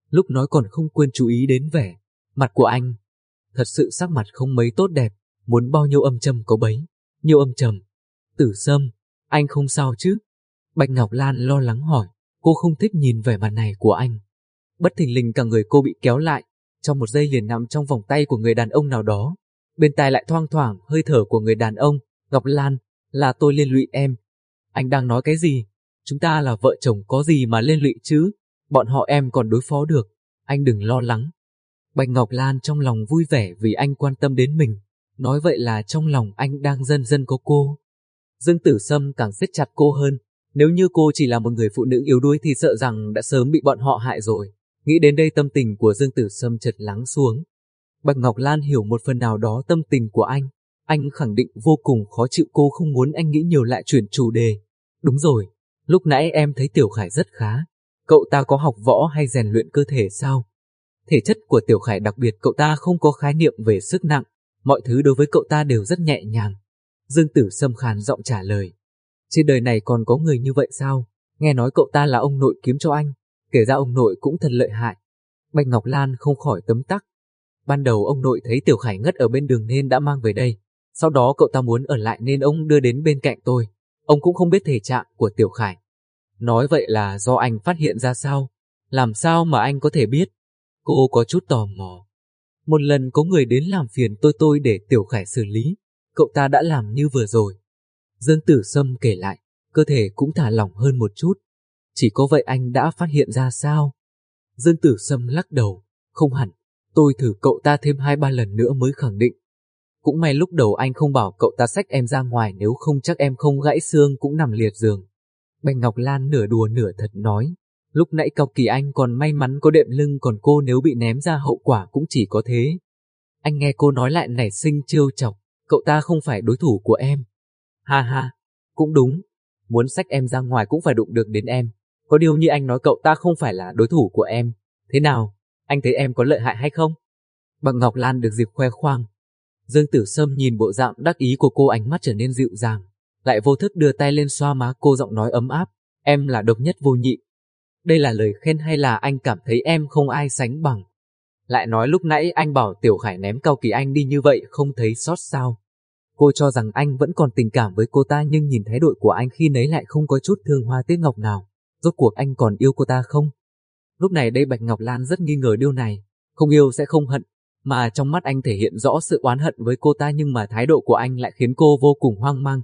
lúc nói còn không quên chú ý đến vẻ mặt của anh. Thật sự sắc mặt không mấy tốt đẹp, muốn bao nhiêu âm trầm có bấy nhiêu âm trầm. Tử Sâm, anh không sao chứ? Bạch Ngọc Lan lo lắng hỏi, cô không thích nhìn vẻ mặt này của anh. Bất thình lình cả người cô bị kéo lại, trong một giây liền nằm trong vòng tay của người đàn ông nào đó. Bên tai lại thoang thoảng hơi thở của người đàn ông. Ngọc Lan, là tôi liên lụy em. Anh đang nói cái gì? Chúng ta là vợ chồng có gì mà liên lụy chứ? Bọn họ em còn đối phó được. Anh đừng lo lắng. Bạch Ngọc Lan trong lòng vui vẻ vì anh quan tâm đến mình. Nói vậy là trong lòng anh đang dần dần có cô. Dương Tử Sâm càng siết chặt cô hơn. Nếu như cô chỉ là một người phụ nữ yếu đuối thì sợ rằng đã sớm bị bọn họ hại rồi. Nghĩ đến đây tâm tình của Dương Tử Sâm chợt lắng xuống. Bạch Ngọc Lan hiểu một phần nào đó tâm tình của anh. Anh khẳng định vô cùng khó chịu, cô không muốn anh nghĩ nhiều lại chuyển chủ đề. Đúng rồi, lúc nãy em thấy Tiểu Khải rất khá. Cậu ta có học võ hay rèn luyện cơ thể sao? Thể chất của Tiểu Khải đặc biệt, cậu ta không có khái niệm về sức nặng. Mọi thứ đối với cậu ta đều rất nhẹ nhàng. Dương Tử Sâm khàn giọng trả lời. Trên đời này còn có người như vậy sao? Nghe nói cậu ta là ông nội kiếm cho anh. Kể ra ông nội cũng thật lợi hại. Bạch Ngọc Lan không khỏi tấm tắc. Ban đầu ông nội thấy Tiểu Khải ngất ở bên đường nên đã mang về đây. Sau đó cậu ta muốn ở lại nên ông đưa đến bên cạnh tôi. Ông cũng không biết thể trạng của Tiểu Khải. Nói vậy là do anh phát hiện ra sao? Làm sao mà anh có thể biết? Cô có chút tò mò. Một lần có người đến làm phiền tôi để Tiểu Khải xử lý. Cậu ta đã làm như vừa rồi. Dương Tử Sâm kể lại, cơ thể cũng thả lỏng hơn một chút. Chỉ có vậy anh đã phát hiện ra sao? Dương Tử Sâm lắc đầu, không hẳn. Tôi thử cậu ta thêm 2-3 lần nữa mới khẳng định. Cũng may lúc đầu anh không bảo cậu ta xách em ra ngoài, nếu không chắc em không gãy xương cũng nằm liệt giường. Bạch Ngọc Lan nửa đùa nửa thật nói. Lúc nãy Cao Kỳ Anh còn may mắn có đệm lưng, còn cô nếu bị ném ra hậu quả cũng chỉ có thế. Anh nghe cô nói lại nảy sinh trêu chọc, cậu ta không phải đối thủ của em. Ha ha, cũng đúng. Muốn xách em ra ngoài cũng phải đụng được đến em. Có điều như anh nói cậu ta không phải là đối thủ của em. Thế nào, anh thấy em có lợi hại hay không? Bạch Ngọc Lan được dịp khoe khoang. Dương Tử Sâm nhìn bộ dạng đắc ý của cô, ánh mắt trở nên dịu dàng, lại vô thức đưa tay lên xoa má cô, giọng nói ấm áp. Em là độc nhất vô nhị. Đây là lời khen hay là anh cảm thấy em không ai sánh bằng? Lại nói lúc nãy anh bảo Tiểu Khải ném Cao Kỳ Anh đi như vậy không thấy xót sao? Cô cho rằng anh vẫn còn tình cảm với cô ta, nhưng nhìn thái độ của anh khi nấy lại không có chút thương hoa tiếc ngọc nào. Rốt cuộc anh còn yêu cô ta không? Lúc này đây Bạch Ngọc Lan rất nghi ngờ điều này. Không yêu sẽ không hận, mà trong mắt anh thể hiện rõ sự oán hận với cô ta, nhưng mà thái độ của anh lại khiến cô vô cùng hoang mang.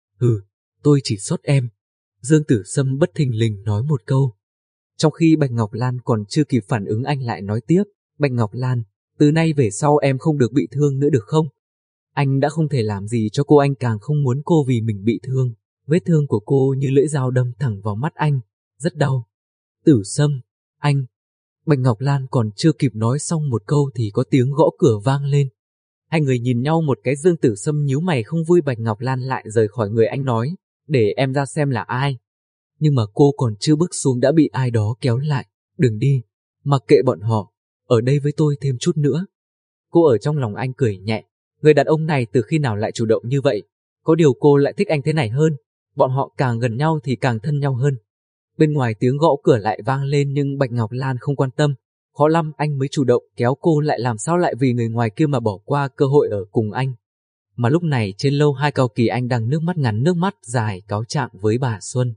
Tôi chỉ sốt em. Dương Tử Sâm bất thình lình nói một câu. Trong khi Bạch Ngọc Lan còn chưa kịp phản ứng, anh lại nói tiếp. Bạch Ngọc Lan, từ nay về sau em không được bị thương nữa được không? Anh đã không thể làm gì cho cô, anh càng không muốn cô vì mình bị thương. Vết thương của cô như lưỡi dao đâm thẳng vào mắt anh, rất đau. Tử Sâm, anh... Bạch Ngọc Lan còn chưa kịp nói xong một câu thì có tiếng gõ cửa vang lên. Hai người nhìn nhau một cái, Dương Tử Sâm nhíu mày không vui. Bạch Ngọc Lan lại rời khỏi người anh, nói, để em ra xem là ai. Nhưng mà cô còn chưa bước xuống đã bị ai đó kéo lại. Đừng đi, mặc kệ bọn họ, ở đây với tôi thêm chút nữa. Cô ở trong lòng anh cười nhẹ, người đàn ông này từ khi nào lại chủ động như vậy? Có điều cô lại thích anh thế này hơn, bọn họ càng gần nhau thì càng thân nhau hơn. Bên ngoài tiếng gõ cửa lại vang lên nhưng Bạch Ngọc Lan không quan tâm. Khó lắm anh mới chủ động kéo cô lại, làm sao lại vì người ngoài kia mà bỏ qua cơ hội ở cùng anh. Mà lúc này trên lâu hai Cao Kỳ Anh đang nước mắt ngắn nước mắt dài cáo trạng với bà Xuân.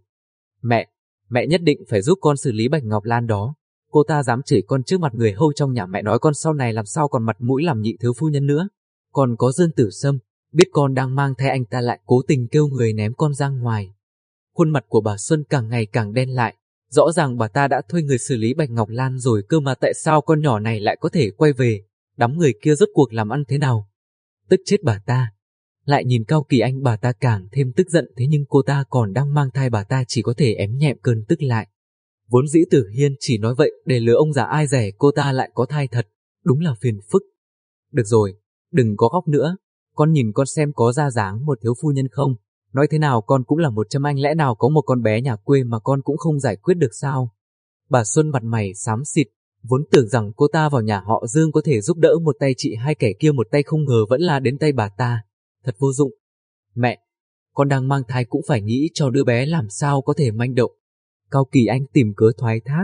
Mẹ nhất định phải giúp con xử lý Bạch Ngọc Lan đó. Cô ta dám chửi con trước mặt người hầu trong nhà, mẹ nói con sau này làm sao còn mặt mũi làm nhị thiếu phu nhân nữa. Còn có Dương Tử Sâm, biết con đang mang thai anh ta lại cố tình kêu người ném con ra ngoài. Khuôn mặt của bà Xuân càng ngày càng đen lại. Rõ ràng bà ta đã thuê người xử lý Bạch Ngọc Lan rồi cơ mà, tại sao con nhỏ này lại có thể quay về? Đám người kia rốt cuộc làm ăn thế nào? Tức chết bà ta. Lại nhìn Cao Kỳ Anh, bà ta càng thêm tức giận, thế nhưng cô ta còn đang mang thai, bà ta chỉ có thể ém nhẹm cơn tức lại. Vốn dĩ Tử Hiên chỉ nói vậy để lừa ông già ai dè, cô ta lại có thai thật, đúng là phiền phức. Được rồi, đừng có khóc nữa, con nhìn con xem có ra dáng một thiếu phu nhân không? Nói thế nào con cũng là một trong anh, lẽ nào có một con bé nhà quê mà con cũng không giải quyết được sao? Bà Xuân mặt mày xám xịt, vốn tưởng rằng cô ta vào nhà họ Dương có thể giúp đỡ một tay chị hai kẻ kia một tay, không ngờ vẫn là đến tay bà ta. Thật vô dụng. Mẹ, con đang mang thai cũng phải nghĩ cho đứa bé làm sao có thể manh động. Cao Kỳ Anh tìm cớ thoái thác.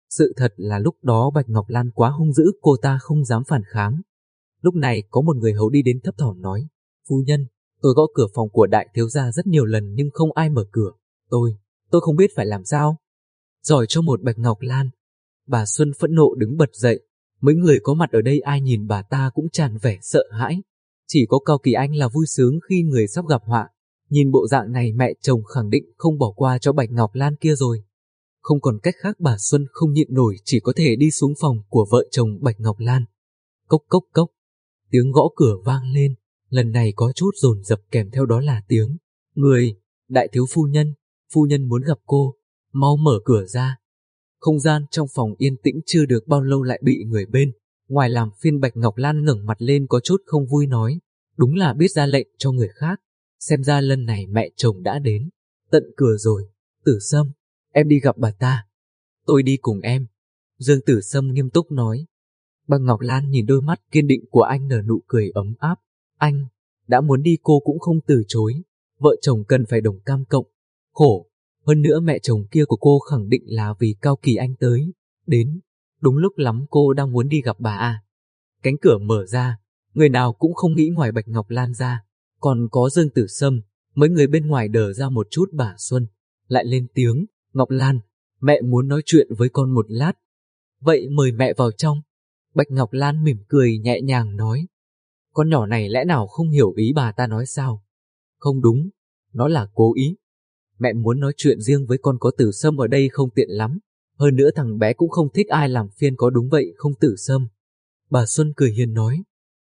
Sự thật là lúc đó Bạch Ngọc Lan quá hung dữ, cô ta không dám phản kháng. Lúc này có một người hầu đi đến thấp thỏm nói, phu nhân, tôi gõ cửa phòng của đại thiếu gia rất nhiều lần nhưng không ai mở cửa. Tôi không biết phải làm sao. Giỏi cho một Bạch Ngọc Lan. Bà Xuân phẫn nộ đứng bật dậy. Mấy người có mặt ở đây ai nhìn bà ta cũng tràn vẻ sợ hãi. Chỉ có Cao Kỳ Anh là vui sướng khi người sắp gặp họa. Nhìn bộ dạng này mẹ chồng khẳng định không bỏ qua cho Bạch Ngọc Lan kia rồi. Không còn cách khác, bà Xuân không nhịn nổi, chỉ có thể đi xuống phòng của vợ chồng Bạch Ngọc Lan. Cốc cốc cốc. Tiếng gõ cửa vang lên, lần này có chút dồn dập kèm theo đó là tiếng người, đại thiếu phu nhân muốn gặp cô, mau mở cửa ra. Không gian trong phòng yên tĩnh chưa được bao lâu lại bị người bên ngoài làm phiền. Bạch Ngọc Lan ngẩng mặt lên có chút không vui nói, đúng là biết ra lệnh cho người khác, xem ra lần này mẹ chồng đã đến tận cửa rồi. Tử Sâm, em đi gặp bà ta. Tôi đi cùng em. Dương Tử Sâm nghiêm túc nói. Bạch Ngọc Lan nhìn đôi mắt kiên định của anh nở nụ cười ấm áp. Anh đã muốn đi cô cũng không từ chối. Vợ chồng cần phải đồng cam cộng khổ. Hơn nữa mẹ chồng kia của cô khẳng định là vì Cao Kỳ Anh tới đến đúng lúc lắm, cô đang muốn đi gặp bà à. Cánh cửa mở ra, người nào cũng không nghĩ ngoài Bạch Ngọc Lan ra, còn có Dương Tử Sâm. Mấy người bên ngoài đờ ra một chút. Bà Xuân lại lên tiếng, Ngọc Lan, mẹ muốn nói chuyện với con một lát. Vậy mời mẹ vào trong. Bạch Ngọc Lan mỉm cười nhẹ nhàng nói. Con nhỏ này lẽ nào không hiểu ý bà ta nói sao? Không đúng, nó là cố ý. Mẹ muốn nói chuyện riêng với con, có Tử Sâm ở đây không tiện lắm. Hơn nữa thằng bé cũng không thích ai làm phiền, có đúng vậy không Tử Sâm? Bà Xuân cười hiền nói.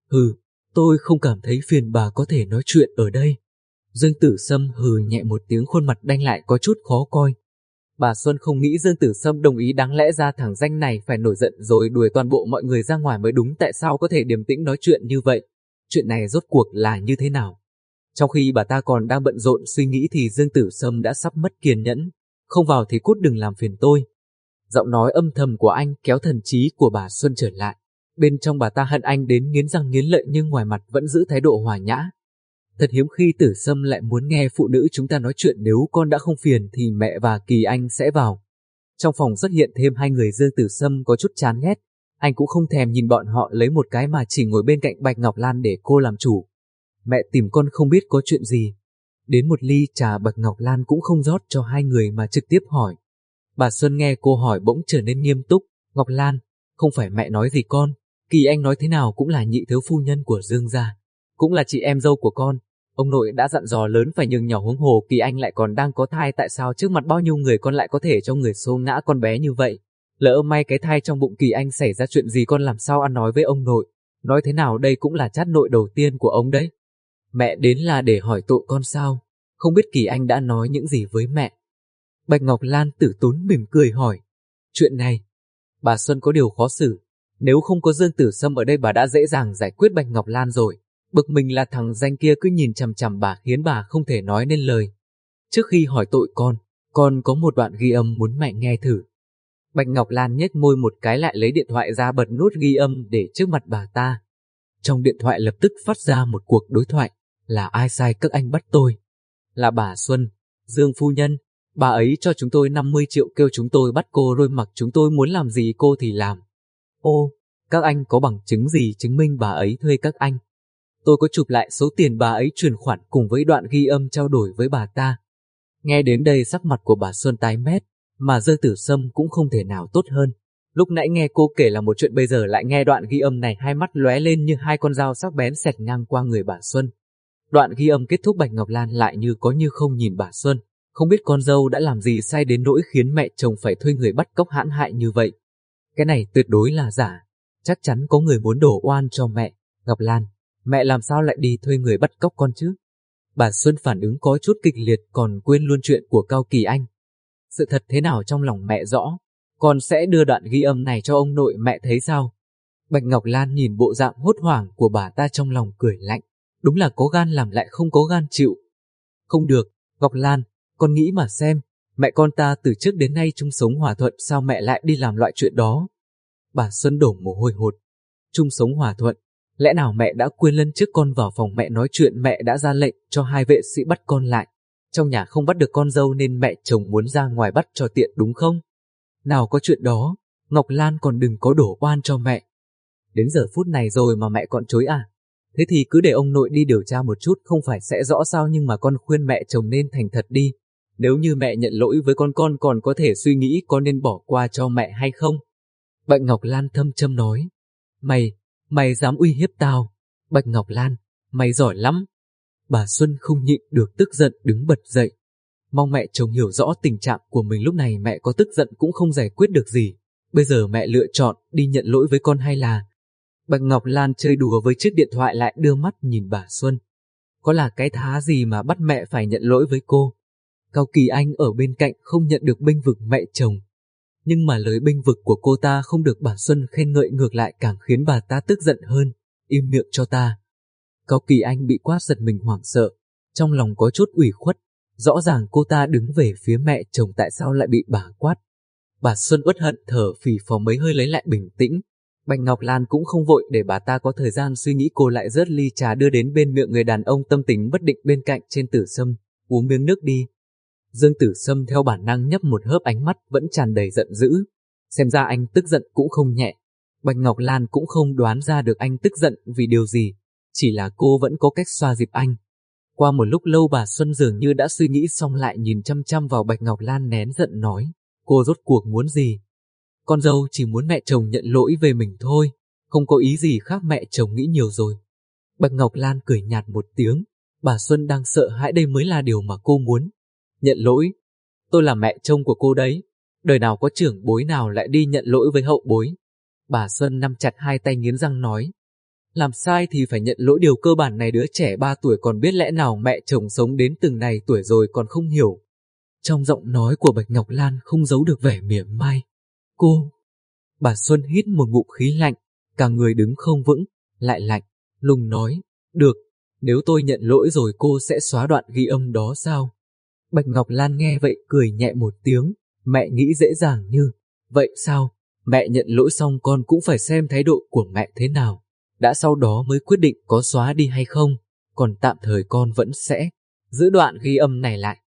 Tôi không cảm thấy phiền, bà có thể nói chuyện ở đây. Dương Tử Sâm hừ nhẹ một tiếng, khuôn mặt đanh lại có chút khó coi. Bà Xuân không nghĩ Dương Tử Sâm đồng ý, đáng lẽ ra thằng danh này phải nổi giận rồi đuổi toàn bộ mọi người ra ngoài mới đúng, tại sao có thể điềm tĩnh nói chuyện như vậy? Chuyện này rốt cuộc là như thế nào? Trong khi bà ta còn đang bận rộn suy nghĩ thì Dương Tử Sâm đã sắp mất kiên nhẫn. Không vào thì cút, đừng làm phiền tôi. Giọng nói âm thầm của anh kéo thần trí của bà Xuân trở lại. Bên trong bà ta hận anh đến nghiến răng nghiến lợi nhưng ngoài mặt vẫn giữ thái độ hòa nhã. Thật hiếm khi Tử Sâm lại muốn nghe phụ nữ chúng ta nói chuyện, nếu con đã không phiền thì mẹ và Kỳ Anh sẽ vào. Trong phòng xuất hiện thêm hai người. Dương Tử Sâm có chút chán ghét, anh cũng không thèm nhìn bọn họ lấy một cái mà chỉ ngồi bên cạnh Bạch Ngọc Lan để cô làm chủ. Mẹ tìm con không biết có chuyện gì. Đến một ly trà Bạch Ngọc Lan cũng không rót cho hai người mà trực tiếp hỏi. Bà Xuân nghe cô hỏi bỗng trở nên nghiêm túc. Ngọc Lan, không phải mẹ nói gì con, Kỳ Anh nói thế nào cũng là nhị thiếu phu nhân của Dương gia, cũng là chị em dâu của con. Ông nội đã dặn dò lớn phải nhường nhỏ, huống hồ Kỳ Anh lại còn đang có thai, tại sao trước mặt bao nhiêu người con lại có thể cho người xô ngã con bé như vậy? Lỡ may cái thai trong bụng Kỳ Anh xảy ra chuyện gì con làm sao ăn nói với ông nội? Nói thế nào đây cũng là chát nội đầu tiên của ông đấy. Mẹ đến là để hỏi tội con sao? Không biết Kỳ Anh đã nói những gì với mẹ? Bạch Ngọc Lan tử tốn mỉm cười hỏi. Chuyện này, bà Xuân có điều khó xử. Nếu không có Dương Tử Sâm ở đây bà đã dễ dàng giải quyết Bạch Ngọc Lan rồi. Bực mình là thằng danh kia cứ nhìn chằm chằm bà khiến bà không thể nói nên lời. Trước khi hỏi tội con có một đoạn ghi âm muốn mẹ nghe thử. Bạch Ngọc Lan nhếch môi một cái lại lấy điện thoại ra bật nút ghi âm để trước mặt bà ta. Trong điện thoại lập tức phát ra một cuộc đối thoại. Là ai sai các anh bắt tôi? Là bà Xuân, Dương phu nhân. Bà ấy cho chúng tôi 50 triệu kêu chúng tôi bắt cô rồi, mặc chúng tôi muốn làm gì cô thì làm. Ô, các anh có bằng chứng gì chứng minh bà ấy thuê các anh? Tôi có chụp lại số tiền bà ấy chuyển khoản cùng với đoạn ghi âm trao đổi với bà ta. Nghe đến đây sắc mặt của bà Xuân tái mét, mà Dương Tử Sâm cũng không thể nào tốt hơn. Lúc nãy nghe cô kể là một chuyện, bây giờ lại nghe đoạn ghi âm này, hai mắt lóe lên như hai con dao sắc bén xẹt ngang qua người bà Xuân. Đoạn ghi âm kết thúc, Bạch Ngọc Lan lại như có như không nhìn bà Xuân, không biết con dâu đã làm gì sai đến nỗi khiến mẹ chồng phải thuê người bắt cóc hãm hại như vậy. Cái này tuyệt đối là giả, chắc chắn có người muốn đổ oan cho mẹ. Ngọc Lan, mẹ làm sao lại đi thuê người bắt cóc con chứ? Bà Xuân phản ứng có chút kịch liệt, còn quên luôn chuyện của Cao Kỳ Anh. Sự thật thế nào trong lòng mẹ rõ, con sẽ đưa đoạn ghi âm này cho ông nội mẹ thấy sao? Bạch Ngọc Lan nhìn bộ dạng hốt hoảng của bà ta trong lòng cười lạnh, đúng là có gan làm lại không có gan chịu. Không được, Ngọc Lan, con nghĩ mà xem, mẹ con ta từ trước đến nay chung sống hòa thuận, sao mẹ lại đi làm loại chuyện đó? Bà Xuân đổ mồ hôi hột. Chung sống hòa thuận, lẽ nào mẹ đã quên lần trước con vào phòng mẹ nói chuyện mẹ đã ra lệnh cho hai vệ sĩ bắt con lại? Trong nhà không bắt được con dâu nên mẹ chồng muốn ra ngoài bắt cho tiện đúng không? Nào có chuyện đó, Ngọc Lan còn đừng có đổ oan cho mẹ. Đến giờ phút này rồi mà mẹ còn chối à? Thế thì cứ để ông nội đi điều tra một chút không phải sẽ rõ sao, nhưng mà con khuyên mẹ chồng nên thành thật đi. Nếu như mẹ nhận lỗi với con còn có thể suy nghĩ có nên bỏ qua cho mẹ hay không. Bạch Ngọc Lan thâm châm nói. Mày dám uy hiếp tao? Bạch Ngọc Lan, mày giỏi lắm. Bà Xuân không nhịn được tức giận đứng bật dậy. Mong mẹ chồng hiểu rõ tình trạng của mình lúc này, mẹ có tức giận cũng không giải quyết được gì. Bây giờ mẹ lựa chọn đi nhận lỗi với con hay là... Bạch Ngọc Lan chơi đùa với chiếc điện thoại lại đưa mắt nhìn bà Xuân. Có là cái thá gì mà bắt mẹ phải nhận lỗi với cô? Cao Kỳ Anh ở bên cạnh không nhận được bênh vực mẹ chồng. Nhưng mà lời bênh vực của cô ta không được bà Xuân khen ngợi, ngược lại càng khiến bà ta tức giận hơn. Im miệng cho ta. Cao Kỳ Anh bị quát giật mình hoảng sợ, trong lòng có chút ủy khuất. Rõ ràng cô ta đứng về phía mẹ chồng, tại sao lại bị bà quát? Bà Xuân uất hận thở phì phò mấy hơi lấy lại bình tĩnh. Bạch Ngọc Lan cũng không vội để bà ta có thời gian suy nghĩ, cô lại rớt ly trà đưa đến bên miệng người đàn ông tâm tình bất định bên cạnh trên Tử Sâm. Uống miếng nước đi. Dương Tử Sâm theo bản năng nhấp một hớp, ánh mắt vẫn tràn đầy giận dữ. Xem ra anh tức giận cũng không nhẹ. Bạch Ngọc Lan cũng không đoán ra được anh tức giận vì điều gì, chỉ là cô vẫn có cách xoa dịu anh. Qua một lúc lâu bà Xuân dường như đã suy nghĩ xong, lại nhìn chăm chăm vào Bạch Ngọc Lan nén giận nói. Cô rốt cuộc muốn gì? Con dâu chỉ muốn mẹ chồng nhận lỗi về mình thôi, không có ý gì khác, mẹ chồng nghĩ nhiều rồi. Bạch Ngọc Lan cười nhạt một tiếng. Bà Xuân đang sợ hãi, đây mới là điều mà cô muốn. Nhận lỗi? Tôi là mẹ chồng của cô đấy. Đời nào có trưởng bối nào lại đi nhận lỗi với hậu bối? Bà Xuân nắm chặt hai tay nghiến răng nói. Làm sai thì phải nhận lỗi, điều cơ bản này đứa trẻ 3 tuổi còn biết, lẽ nào mẹ chồng sống đến từng này tuổi rồi còn không hiểu? Trong giọng nói của Bạch Ngọc Lan không giấu được vẻ mỉa mai. Cô... Bà Xuân hít một ngụm khí lạnh, cả người đứng không vững, lại lạnh lùng nói. Được, nếu tôi nhận lỗi rồi cô sẽ xóa đoạn ghi âm đó sao? Bạch Ngọc Lan nghe vậy cười nhẹ một tiếng. Mẹ nghĩ dễ dàng như vậy sao? Mẹ nhận lỗi xong con cũng phải xem thái độ của mẹ thế nào, đã sau đó mới quyết định có xóa đi hay không. Còn tạm thời con vẫn sẽ giữ đoạn ghi âm này lại.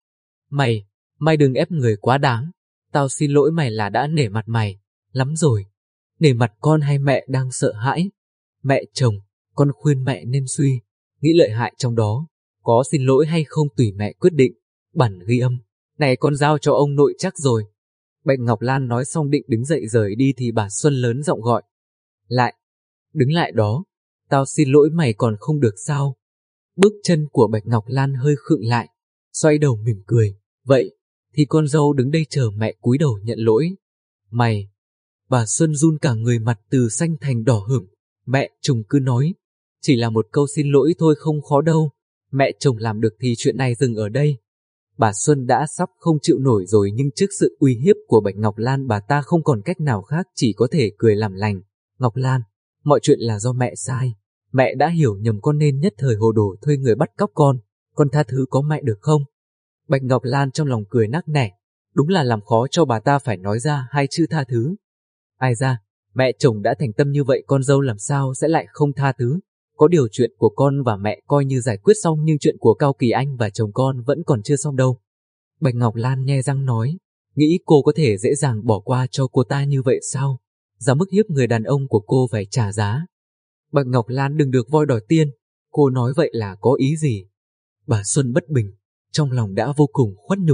Mày đừng ép người quá đáng. Tao xin lỗi mày là đã nể mặt mày lắm rồi. Nể mặt con hay mẹ đang sợ hãi? Mẹ chồng, con khuyên mẹ nên suy nghĩ lợi hại trong đó. Có xin lỗi hay không tùy mẹ quyết định. Bản ghi âm này con giao cho ông nội chắc rồi. Bạch Ngọc Lan nói xong định đứng dậy rời đi thì bà Xuân lớn giọng gọi. Lại, đứng lại đó. Tao xin lỗi mày còn không được sao? Bước chân của Bạch Ngọc Lan hơi khựng lại, xoay đầu mỉm cười. Vậy thì con dâu đứng đây chờ mẹ cúi đầu nhận lỗi. Mày... Bà Xuân run cả người, mặt từ xanh thành đỏ hửng. Mẹ chồng cứ nói, chỉ là một câu xin lỗi thôi không khó đâu. Mẹ chồng làm được thì chuyện này dừng ở đây. Bà Xuân đã sắp không chịu nổi rồi, nhưng trước sự uy hiếp của Bạch Ngọc Lan bà ta không còn cách nào khác, chỉ có thể cười làm lành. Ngọc Lan, mọi chuyện là do mẹ sai. Mẹ đã hiểu nhầm con nên nhất thời hồ đồ thuê người bắt cóc con tha thứ có mẹ được không? Bạch Ngọc Lan trong lòng cười nắc nẻ, đúng là làm khó cho bà ta phải nói ra hai chữ tha thứ. Ai ra, mẹ chồng đã thành tâm như vậy, con dâu làm sao sẽ lại không tha thứ? Có điều chuyện của con và mẹ coi như giải quyết xong, nhưng chuyện của Cao Kỳ Anh và chồng con vẫn còn chưa xong đâu. Bạch Ngọc Lan nhe răng nói, nghĩ cô có thể dễ dàng bỏ qua cho cô ta như vậy sao? Giá mức hiếp người đàn ông của cô phải trả giá. Bạch Ngọc Lan đừng được voi đòi tiên, cô nói vậy là có ý gì? Bà Xuân bất bình, trong lòng đã vô cùng khuất nhục.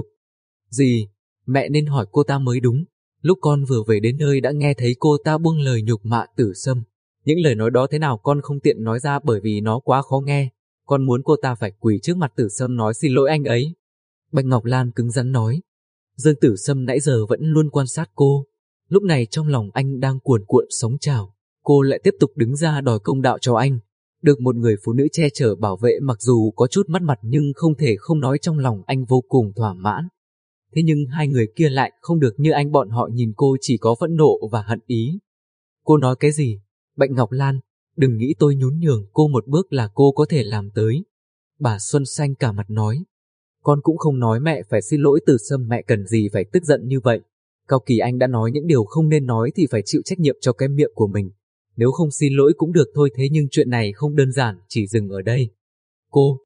Gì? Mẹ nên hỏi cô ta mới đúng. Lúc con vừa về đến nơi đã nghe thấy cô ta buông lời nhục mạ Tử Sâm. Những lời nói đó thế nào con không tiện nói ra bởi vì nó quá khó nghe. Con muốn cô ta phải quỳ trước mặt Tử Sâm nói xin lỗi anh ấy. Bạch Ngọc Lan cứng rắn nói. Dương Tử Sâm nãy giờ vẫn luôn quan sát cô. Lúc này trong lòng anh đang cuồn cuộn sóng trào. Cô lại tiếp tục đứng ra đòi công đạo cho anh. Được một người phụ nữ che chở bảo vệ, mặc dù có chút mất mặt nhưng không thể không nói trong lòng anh vô cùng thỏa mãn. Thế nhưng hai người kia lại không được như anh, bọn họ nhìn cô chỉ có phẫn nộ và hận ý. Cô nói cái gì? Bạch Ngọc Lan, đừng nghĩ tôi nhún nhường cô một bước là cô có thể làm tới. Bà Xuân xanh cả mặt nói. Con cũng không nói mẹ phải xin lỗi Tử Sâm, mẹ cần gì phải tức giận như vậy. Cao Kỳ Anh đã nói những điều không nên nói thì phải chịu trách nhiệm cho cái miệng của mình. Nếu không xin lỗi cũng được thôi, thế nhưng chuyện này không đơn giản chỉ dừng ở đây. Cô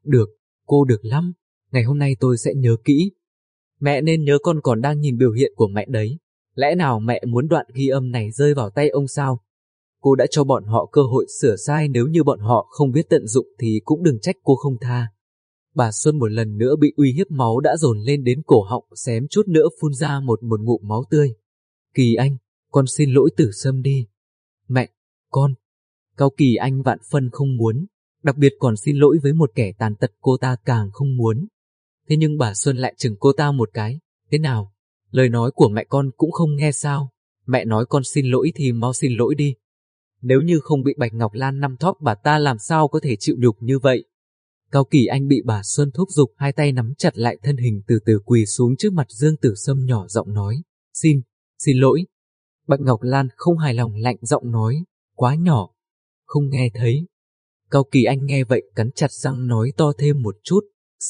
được lắm, ngày hôm nay tôi sẽ nhớ kỹ. Mẹ nên nhớ con còn đang nhìn biểu hiện của mẹ đấy. Lẽ nào mẹ muốn đoạn ghi âm này rơi vào tay ông sao? Cô đã cho bọn họ cơ hội sửa sai, nếu như bọn họ không biết tận dụng thì cũng đừng trách cô không tha. Bà Xuân một lần nữa bị uy hiếp, máu đã dồn lên đến cổ họng, xém chút nữa phun ra một ngụm máu tươi. Kỳ Anh, con xin lỗi Tử Sâm đi. Mẹ, con. Cao Kỳ Anh vạn phân không muốn, đặc biệt còn xin lỗi với một kẻ tàn tật cô ta càng không muốn. Thế nhưng bà Xuân lại chừng cô ta một cái. Thế nào? Lời nói của mẹ con cũng không nghe sao? Mẹ nói con xin lỗi thì mau xin lỗi đi. Nếu như không bị Bạch Ngọc Lan nắm thóp, bà ta làm sao có thể chịu nhục như vậy? Cao Kỳ Anh bị bà Xuân thúc giục, hai tay nắm chặt lại, thân hình từ từ quỳ xuống trước mặt Dương Tử Sâm, nhỏ giọng nói, xin lỗi. Bạch Ngọc Lan không hài lòng, lạnh giọng nói, quá nhỏ, không nghe thấy. Cao Kỳ Anh nghe vậy cắn chặt răng nói to thêm một chút,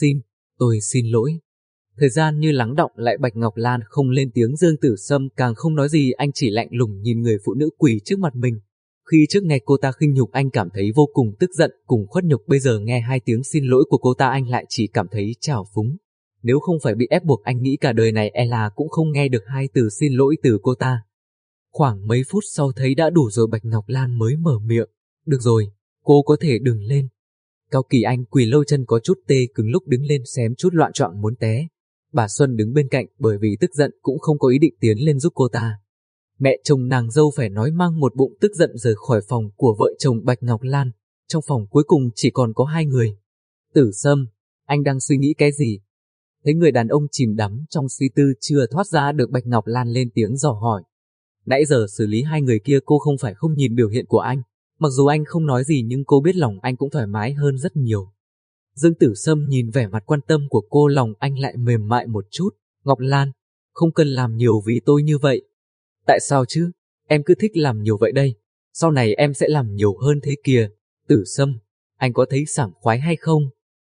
tôi xin lỗi. Thời gian như lắng đọng lại, Bạch Ngọc Lan không lên tiếng, Dương Tử Sâm càng không nói gì, anh chỉ lạnh lùng nhìn người phụ nữ quỳ trước mặt mình. Khi trước nghe cô ta khinh nhục anh cảm thấy vô cùng tức giận cùng khuất nhục, bây giờ nghe hai tiếng xin lỗi của cô ta anh lại chỉ cảm thấy trào phúng. Nếu không phải bị ép buộc, anh nghĩ cả đời này e là cũng không nghe được hai từ xin lỗi từ cô ta. Khoảng mấy phút sau thấy đã đủ rồi, Bạch Ngọc Lan mới mở miệng, được rồi, cô có thể đừng lên. Cao Kỳ Anh quỳ lâu, chân có chút tê cứng, lúc đứng lên xém chút loạn choạng muốn té. Bà Xuân đứng bên cạnh bởi vì tức giận cũng không có ý định tiến lên giúp cô ta. Mẹ chồng nàng dâu phải nói mang một bụng tức giận rời khỏi phòng của vợ chồng Bạch Ngọc Lan. Trong phòng cuối cùng chỉ còn có hai người. Tử Sâm, anh đang suy nghĩ cái gì? Thấy người đàn ông chìm đắm trong suy tư chưa thoát ra được, Bạch Ngọc Lan lên tiếng dò hỏi. Nãy giờ xử lý hai người kia cô không phải không nhìn biểu hiện của anh. Mặc dù anh không nói gì nhưng cô biết lòng anh cũng thoải mái hơn rất nhiều. Dương Tử Sâm nhìn vẻ mặt quan tâm của cô, lòng anh lại mềm mại một chút. Ngọc Lan, không cần làm nhiều vì tôi như vậy. Tại sao chứ? Em cứ thích làm nhiều vậy đây. Sau này em sẽ làm nhiều hơn thế kìa. Tử Sâm, anh có thấy sảng khoái hay không?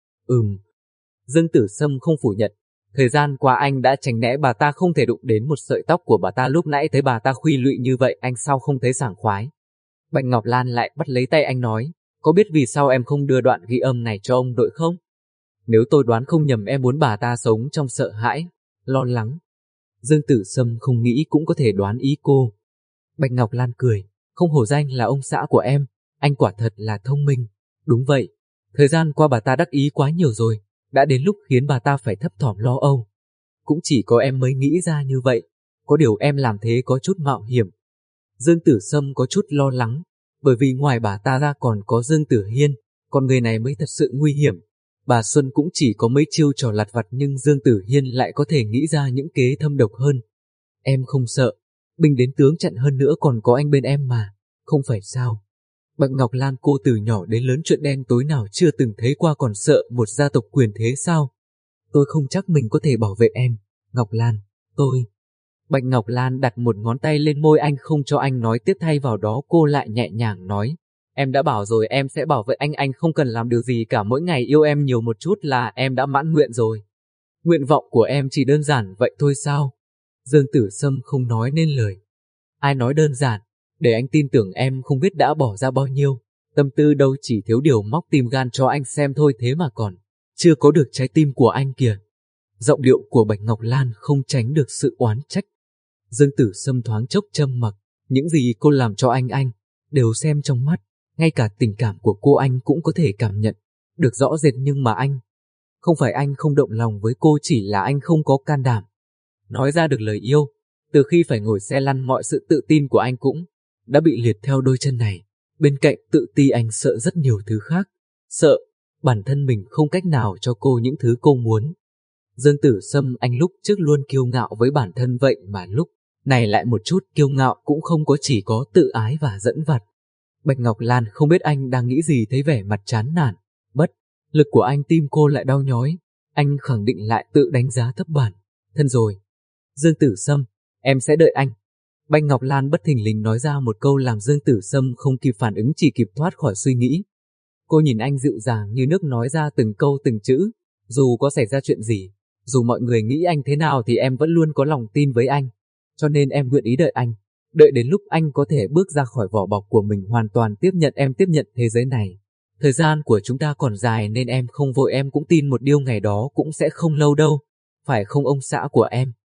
Dương Tử Sâm không phủ nhận. Thời gian qua anh đã tránh né bà ta, không thể đụng đến một sợi tóc của bà ta. Lúc nãy thấy bà ta khuy lụy như vậy, anh sao không thấy sảng khoái? Bạch Ngọc Lan lại bắt lấy tay anh nói, có biết vì sao em không đưa đoạn ghi âm này cho ông đội không? Nếu tôi đoán không nhầm, em muốn bà ta sống trong sợ hãi, lo lắng. Dương Tử Sâm không nghĩ cũng có thể đoán ý cô. Bạch Ngọc Lan cười, không hổ danh là ông xã của em, anh quả thật là thông minh. Đúng vậy, thời gian qua bà ta đắc ý quá nhiều rồi, đã đến lúc khiến bà ta phải thấp thỏm lo âu. Cũng chỉ có em mới nghĩ ra như vậy, có điều em làm thế có chút mạo hiểm. Dương Tử Sâm có chút lo lắng, bởi vì ngoài bà ta ra còn có Dương Tử Hiên, con người này mới thật sự nguy hiểm. Bà Xuân cũng chỉ có mấy chiêu trò lặt vặt nhưng Dương Tử Hiên lại có thể nghĩ ra những kế thâm độc hơn. Em không sợ, binh đến tướng chặn, hơn nữa còn có anh bên em mà, không phải sao? Bạch Ngọc Lan, cô từ nhỏ đến lớn chuyện đen tối nào chưa từng thấy qua, còn sợ một gia tộc quyền thế sao? Tôi không chắc mình có thể bảo vệ em, Ngọc Lan, tôi... Bạch Ngọc Lan đặt một ngón tay lên môi anh không cho anh nói tiếp, thay vào đó cô lại nhẹ nhàng nói, em đã bảo rồi em sẽ bảo vệ anh không cần làm điều gì cả, mỗi ngày yêu em nhiều một chút là em đã mãn nguyện rồi. Nguyện vọng của em chỉ đơn giản vậy thôi sao? Dương Tử Sâm không nói nên lời. Ai nói đơn giản, để anh tin tưởng em không biết đã bỏ ra bao nhiêu, tâm tư đâu chỉ thiếu điều móc tim gan cho anh xem thôi, thế mà còn chưa có được trái tim của anh kìa. Giọng điệu của Bạch Ngọc Lan không tránh được sự oán trách. Dương Tử Sâm thoáng chốc trầm mặc, những gì cô làm cho anh đều xem trong mắt, ngay cả tình cảm của cô anh cũng có thể cảm nhận được rõ rệt, nhưng mà không phải anh không động lòng với cô, chỉ là anh không có can đảm nói ra được lời yêu. Từ khi phải ngồi xe lăn, mọi sự tự tin của anh cũng đã bị liệt theo đôi chân này. Bên cạnh tự ti, anh sợ rất nhiều thứ khác, sợ bản thân mình không cách nào cho cô những thứ cô muốn. Dương Tử Sâm, anh lúc trước luôn kiêu ngạo với bản thân, vậy mà lúc này lại một chút kiêu ngạo cũng không có, chỉ có tự ái và dẫn vặt. Bạch Ngọc Lan không biết anh đang nghĩ gì, thấy vẻ mặt chán nản, bất lực của anh, tim cô lại đau nhói. Anh khẳng định lại tự đánh giá thấp bản thân rồi. Dương Tử Sâm, em sẽ đợi anh. Bạch Ngọc Lan bất thình lình nói ra một câu làm Dương Tử Sâm không kịp phản ứng, chỉ kịp thoát khỏi suy nghĩ. Cô nhìn anh dịu dàng như nước nói ra từng câu từng chữ, dù có xảy ra chuyện gì, dù mọi người nghĩ anh thế nào thì em vẫn luôn có lòng tin với anh. Cho nên em nguyện ý đợi anh, đợi đến lúc anh có thể bước ra khỏi vỏ bọc của mình, hoàn toàn tiếp nhận em, tiếp nhận thế giới này. Thời gian của chúng ta còn dài nên em không vội, em cũng tin một điều, ngày đó cũng sẽ không lâu đâu, phải không ông xã của em?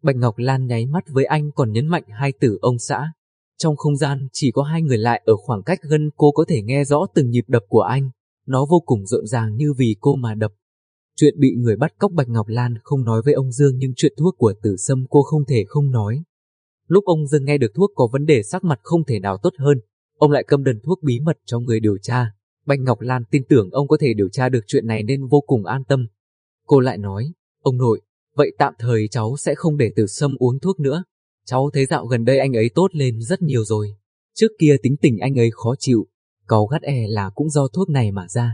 Bạch Ngọc Lan nháy mắt với anh còn nhấn mạnh hai từ ông xã. Trong không gian chỉ có hai người lại ở khoảng cách gần, cô có thể nghe rõ từng nhịp đập của anh. Nó vô cùng rộn ràng như vì cô mà đập. Chuyện bị người bắt cóc Bạch Ngọc Lan không nói với ông Dương, nhưng chuyện thuốc của Tử Sâm cô không thể không nói. Lúc ông Dương nghe được thuốc có vấn đề, sắc mặt không thể nào tốt hơn. Ông lại cầm đơn thuốc bí mật cho người điều tra. Bạch Ngọc Lan tin tưởng ông có thể điều tra được chuyện này nên vô cùng an tâm. Cô lại nói, ông nội, vậy tạm thời cháu sẽ không để Tử Sâm uống thuốc nữa. Cháu thấy dạo gần đây anh ấy tốt lên rất nhiều rồi. Trước kia tính tình anh ấy khó chịu, cáu gắt là cũng do thuốc này mà ra.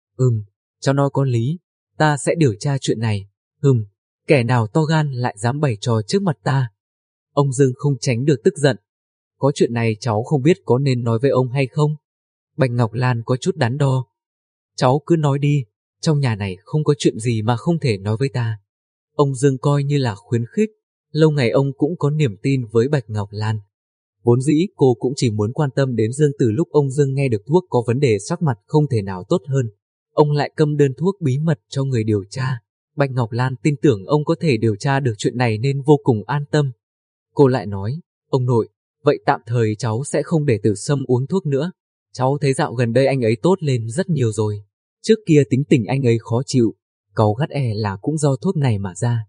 Cháu nói có lý, ta sẽ điều tra chuyện này. Kẻ nào to gan lại dám bày trò trước mặt ta. Ông Dương không tránh được tức giận. Có chuyện này cháu không biết có nên nói với ông hay không? Bạch Ngọc Lan có chút đắn đo. Cháu cứ nói đi, trong nhà này không có chuyện gì mà không thể nói với ta. Ông Dương coi như là khuyến khích, lâu ngày ông cũng có niềm tin với Bạch Ngọc Lan. Vốn dĩ cô cũng chỉ muốn quan tâm đến Dương. Từ lúc ông Dương nghe được thuốc có vấn đề, sắc mặt không thể nào tốt hơn. Ông lại cầm đơn thuốc bí mật cho người điều tra. Bạch Ngọc Lan tin tưởng ông có thể điều tra được chuyện này nên vô cùng an tâm. Cô lại nói, ông nội, vậy tạm thời cháu sẽ không để Tử Sâm uống thuốc nữa. Cháu thấy dạo gần đây anh ấy tốt lên rất nhiều rồi. Trước kia tính tình anh ấy khó chịu, cáu gắt là cũng do thuốc này mà ra.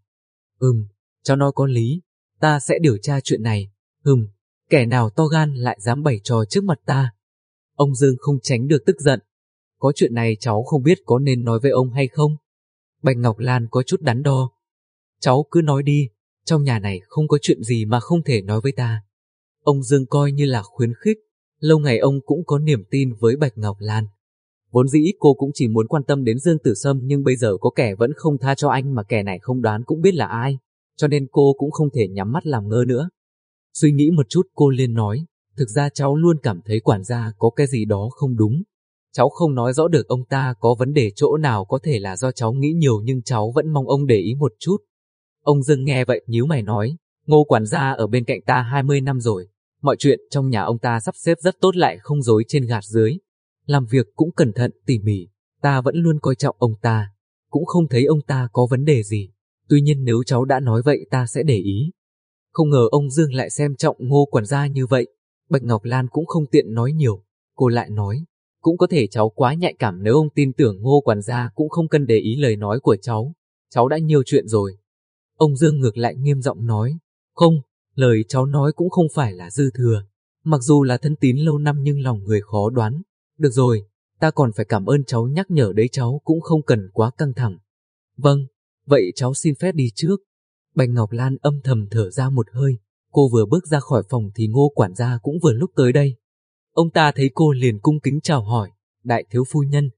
Cháu nói có lý, ta sẽ điều tra chuyện này. Kẻ nào to gan lại dám bày trò trước mặt ta. Ông Dương không tránh được tức giận. Có chuyện này cháu không biết có nên nói với ông hay không? Bạch Ngọc Lan có chút đắn đo. Cháu cứ nói đi, trong nhà này không có chuyện gì mà không thể nói với ta. Ông Dương coi như là khuyến khích, lâu ngày ông cũng có niềm tin với Bạch Ngọc Lan. Vốn dĩ cô cũng chỉ muốn quan tâm đến Dương Tử Sâm, nhưng bây giờ có kẻ vẫn không tha cho anh mà kẻ này không đoán cũng biết là ai, cho nên cô cũng không thể nhắm mắt làm ngơ nữa. Suy nghĩ một chút cô liền nói, thực ra cháu luôn cảm thấy quản gia có cái gì đó không đúng. Cháu không nói rõ được ông ta có vấn đề chỗ nào, có thể là do cháu nghĩ nhiều, nhưng cháu vẫn mong ông để ý một chút. Ông Dương nghe vậy nhíu mày nói, Ngô quản gia ở bên cạnh ta 20 năm rồi, mọi chuyện trong nhà ông ta sắp xếp rất tốt, lại không dối trên gạt dưới. Làm việc cũng cẩn thận tỉ mỉ, ta vẫn luôn coi trọng ông ta, cũng không thấy ông ta có vấn đề gì. Tuy nhiên nếu cháu đã nói vậy ta sẽ để ý. Không ngờ ông Dương lại xem trọng Ngô quản gia như vậy. Bạch Ngọc Lan cũng không tiện nói nhiều. Cô lại nói, cũng có thể cháu quá nhạy cảm, nếu ông tin tưởng Ngô quản gia cũng không cần để ý lời nói của cháu. Cháu đã nhiều chuyện rồi. Ông Dương ngược lại nghiêm giọng nói, không, lời cháu nói cũng không phải là dư thừa. Mặc dù là thân tín lâu năm nhưng lòng người khó đoán. Được rồi, ta còn phải cảm ơn cháu nhắc nhở đấy, cháu cũng không cần quá căng thẳng. Vâng, vậy cháu xin phép đi trước. Bạch Ngọc Lan âm thầm thở ra một hơi. Cô vừa bước ra khỏi phòng thì Ngô quản gia cũng vừa lúc tới đây. Ông ta thấy cô liền cung kính chào hỏi, đại thiếu phu nhân.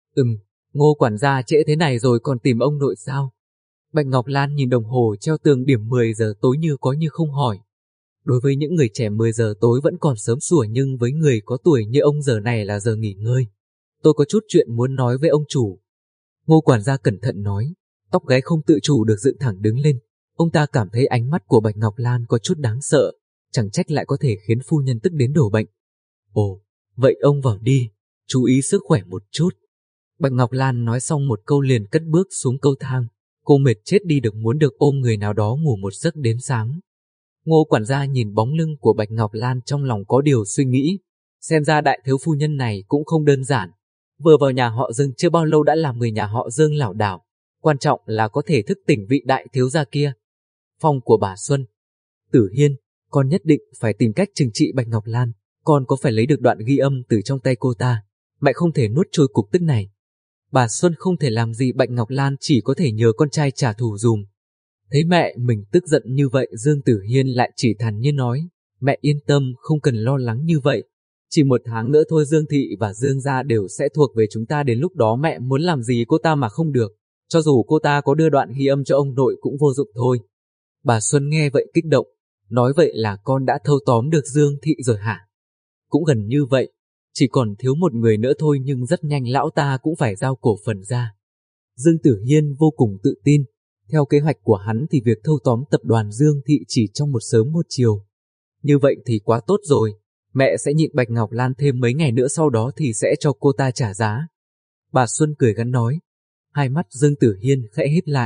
Ngô quản gia trễ thế này rồi còn tìm ông nội sao? Bạch Ngọc Lan nhìn đồng hồ treo tường điểm 10 giờ tối như có như không hỏi. Đối với những người trẻ 10 giờ tối vẫn còn sớm sủa, nhưng với người có tuổi như ông giờ này là giờ nghỉ ngơi. Tôi có chút chuyện muốn nói với ông chủ. Ngô quản gia cẩn thận nói, tóc gáy không tự chủ được dựng thẳng đứng lên. Ông ta cảm thấy ánh mắt của Bạch Ngọc Lan có chút đáng sợ, chẳng trách lại có thể khiến phu nhân tức đến đổ bệnh. Ồ, vậy ông vào đi, chú ý sức khỏe một chút. Bạch Ngọc Lan nói xong một câu liền cất bước xuống cầu thang. Cô mệt chết đi được, muốn được ôm người nào đó ngủ một giấc đến sáng. Ngô quản gia nhìn bóng lưng của Bạch Ngọc Lan trong lòng có điều suy nghĩ. Xem ra đại thiếu phu nhân này cũng không đơn giản. Vừa vào nhà họ Dương chưa bao lâu đã làm người nhà họ Dương lảo đảo. Quan trọng là có thể thức tỉnh vị đại thiếu gia kia. Phòng của bà Xuân. Tử Hiên, con nhất định phải tìm cách trừng trị Bạch Ngọc Lan. Con có phải lấy được đoạn ghi âm từ trong tay cô ta. Mẹ không thể nuốt trôi cục tức này. Bà Xuân không thể làm gì Bạch Ngọc Lan, chỉ có thể nhờ con trai trả thù dùm. Thấy mẹ mình tức giận như vậy, Dương Tử Hiên lại chỉ thản nhiên nói, mẹ yên tâm, không cần lo lắng như vậy. Chỉ 1 tháng nữa thôi Dương Thị và Dương gia đều sẽ thuộc về chúng ta, đến lúc đó mẹ muốn làm gì cô ta mà không được. Cho dù cô ta có đưa đoạn ghi âm cho ông nội cũng vô dụng thôi. Bà Xuân nghe vậy kích động, nói vậy là con đã thâu tóm được Dương Thị rồi hả? Cũng gần như vậy, chỉ còn thiếu một người nữa thôi, nhưng rất nhanh lão ta cũng phải giao cổ phần ra. Dương Tử Hiên vô cùng tự tin. Theo kế hoạch của hắn thì việc thâu tóm tập đoàn Dương Thị chỉ trong một sớm một chiều. Như vậy thì quá tốt rồi, mẹ sẽ nhịn Bạch Ngọc Lan thêm mấy ngày nữa, sau đó thì sẽ cho cô ta trả giá. Bà Xuân cười gắn nói. Hai mắt Dương Tử Hiên khẽ híp lại,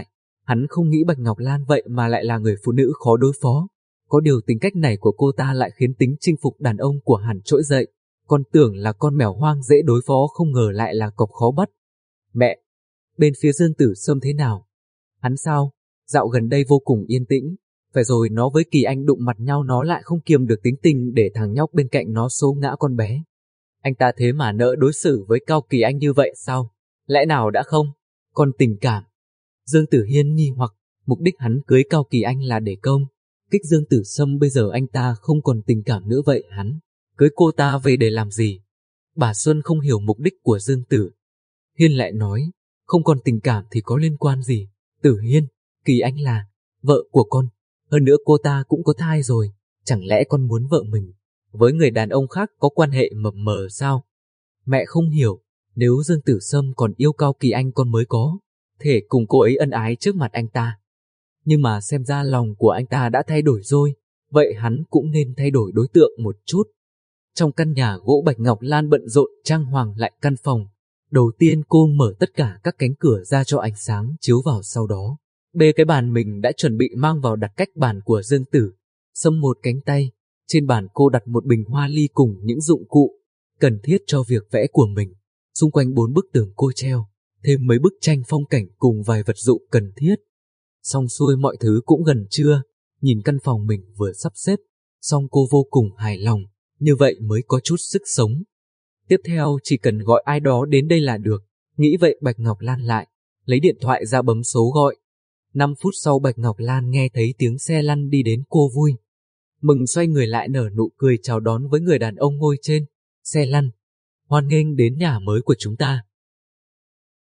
Hắn không nghĩ Bạch Ngọc Lan vậy mà lại là người phụ nữ khó đối phó. Có điều tính cách này của cô ta lại khiến tính chinh phục đàn ông của hắn trỗi dậy. Còn tưởng là con mèo hoang dễ đối phó, không ngờ lại là cọp khó bắt. Mẹ, bên phía Dương Tử Sâm thế nào? Hắn sao? Dạo gần đây vô cùng yên tĩnh. Phải rồi nó với Kỳ Anh đụng mặt nhau nó lại không kiềm được tính tình để thằng nhóc bên cạnh nó xô ngã con bé. Anh ta thế mà nỡ đối xử với Cao Kỳ Anh như vậy sao? Lẽ nào đã không? Còn tình cảm? Dương Tử Hiên nghi hoặc, mục đích hắn cưới Cao Kỳ Anh là để công kích Dương Tử Sâm, bây giờ anh ta không còn tình cảm nữa vậy hắn cưới cô ta về để làm gì? Bà Xuân không hiểu mục đích của Dương Tử Hiên lại nói, không còn tình cảm thì có liên quan gì? Tử Hiên, Kỳ Anh là vợ của con, hơn nữa cô ta cũng có thai rồi, chẳng lẽ con muốn vợ mình với người đàn ông khác có quan hệ mập mờ sao? Mẹ không hiểu, nếu Dương Tử Sâm còn yêu Cao Kỳ Anh con mới có thể cùng cô ấy ân ái trước mặt anh ta. Nhưng mà xem ra lòng của anh ta đã thay đổi rồi, vậy hắn cũng nên thay đổi đối tượng một chút. Trong căn nhà gỗ, Bạch Ngọc Lan bận rộn trang hoàng lại căn phòng. Đầu tiên cô mở tất cả các cánh cửa ra cho ánh sáng chiếu vào, sau đó bê cái bàn mình đã chuẩn bị mang vào đặt cách bàn của Dương Tử Sâm một cánh tay. Trên bàn cô đặt một bình hoa ly cùng những dụng cụ cần thiết cho việc vẽ của mình. Xung quanh 4 bức tường cô treo thêm mấy bức tranh phong cảnh cùng vài vật dụng cần thiết. Xong xuôi mọi thứ cũng gần trưa, nhìn căn phòng mình vừa sắp xếp xong cô vô cùng hài lòng, như vậy mới có chút sức sống. Tiếp theo chỉ cần gọi ai đó đến đây là được. Nghĩ vậy Bạch Ngọc Lan lại lấy điện thoại ra bấm số gọi. 5 phút sau Bạch Ngọc Lan nghe thấy tiếng xe lăn đi đến, cô vui mừng xoay người lại nở nụ cười chào đón với người đàn ông ngồi trên xe lăn. Hoan nghênh đến nhà mới của chúng ta.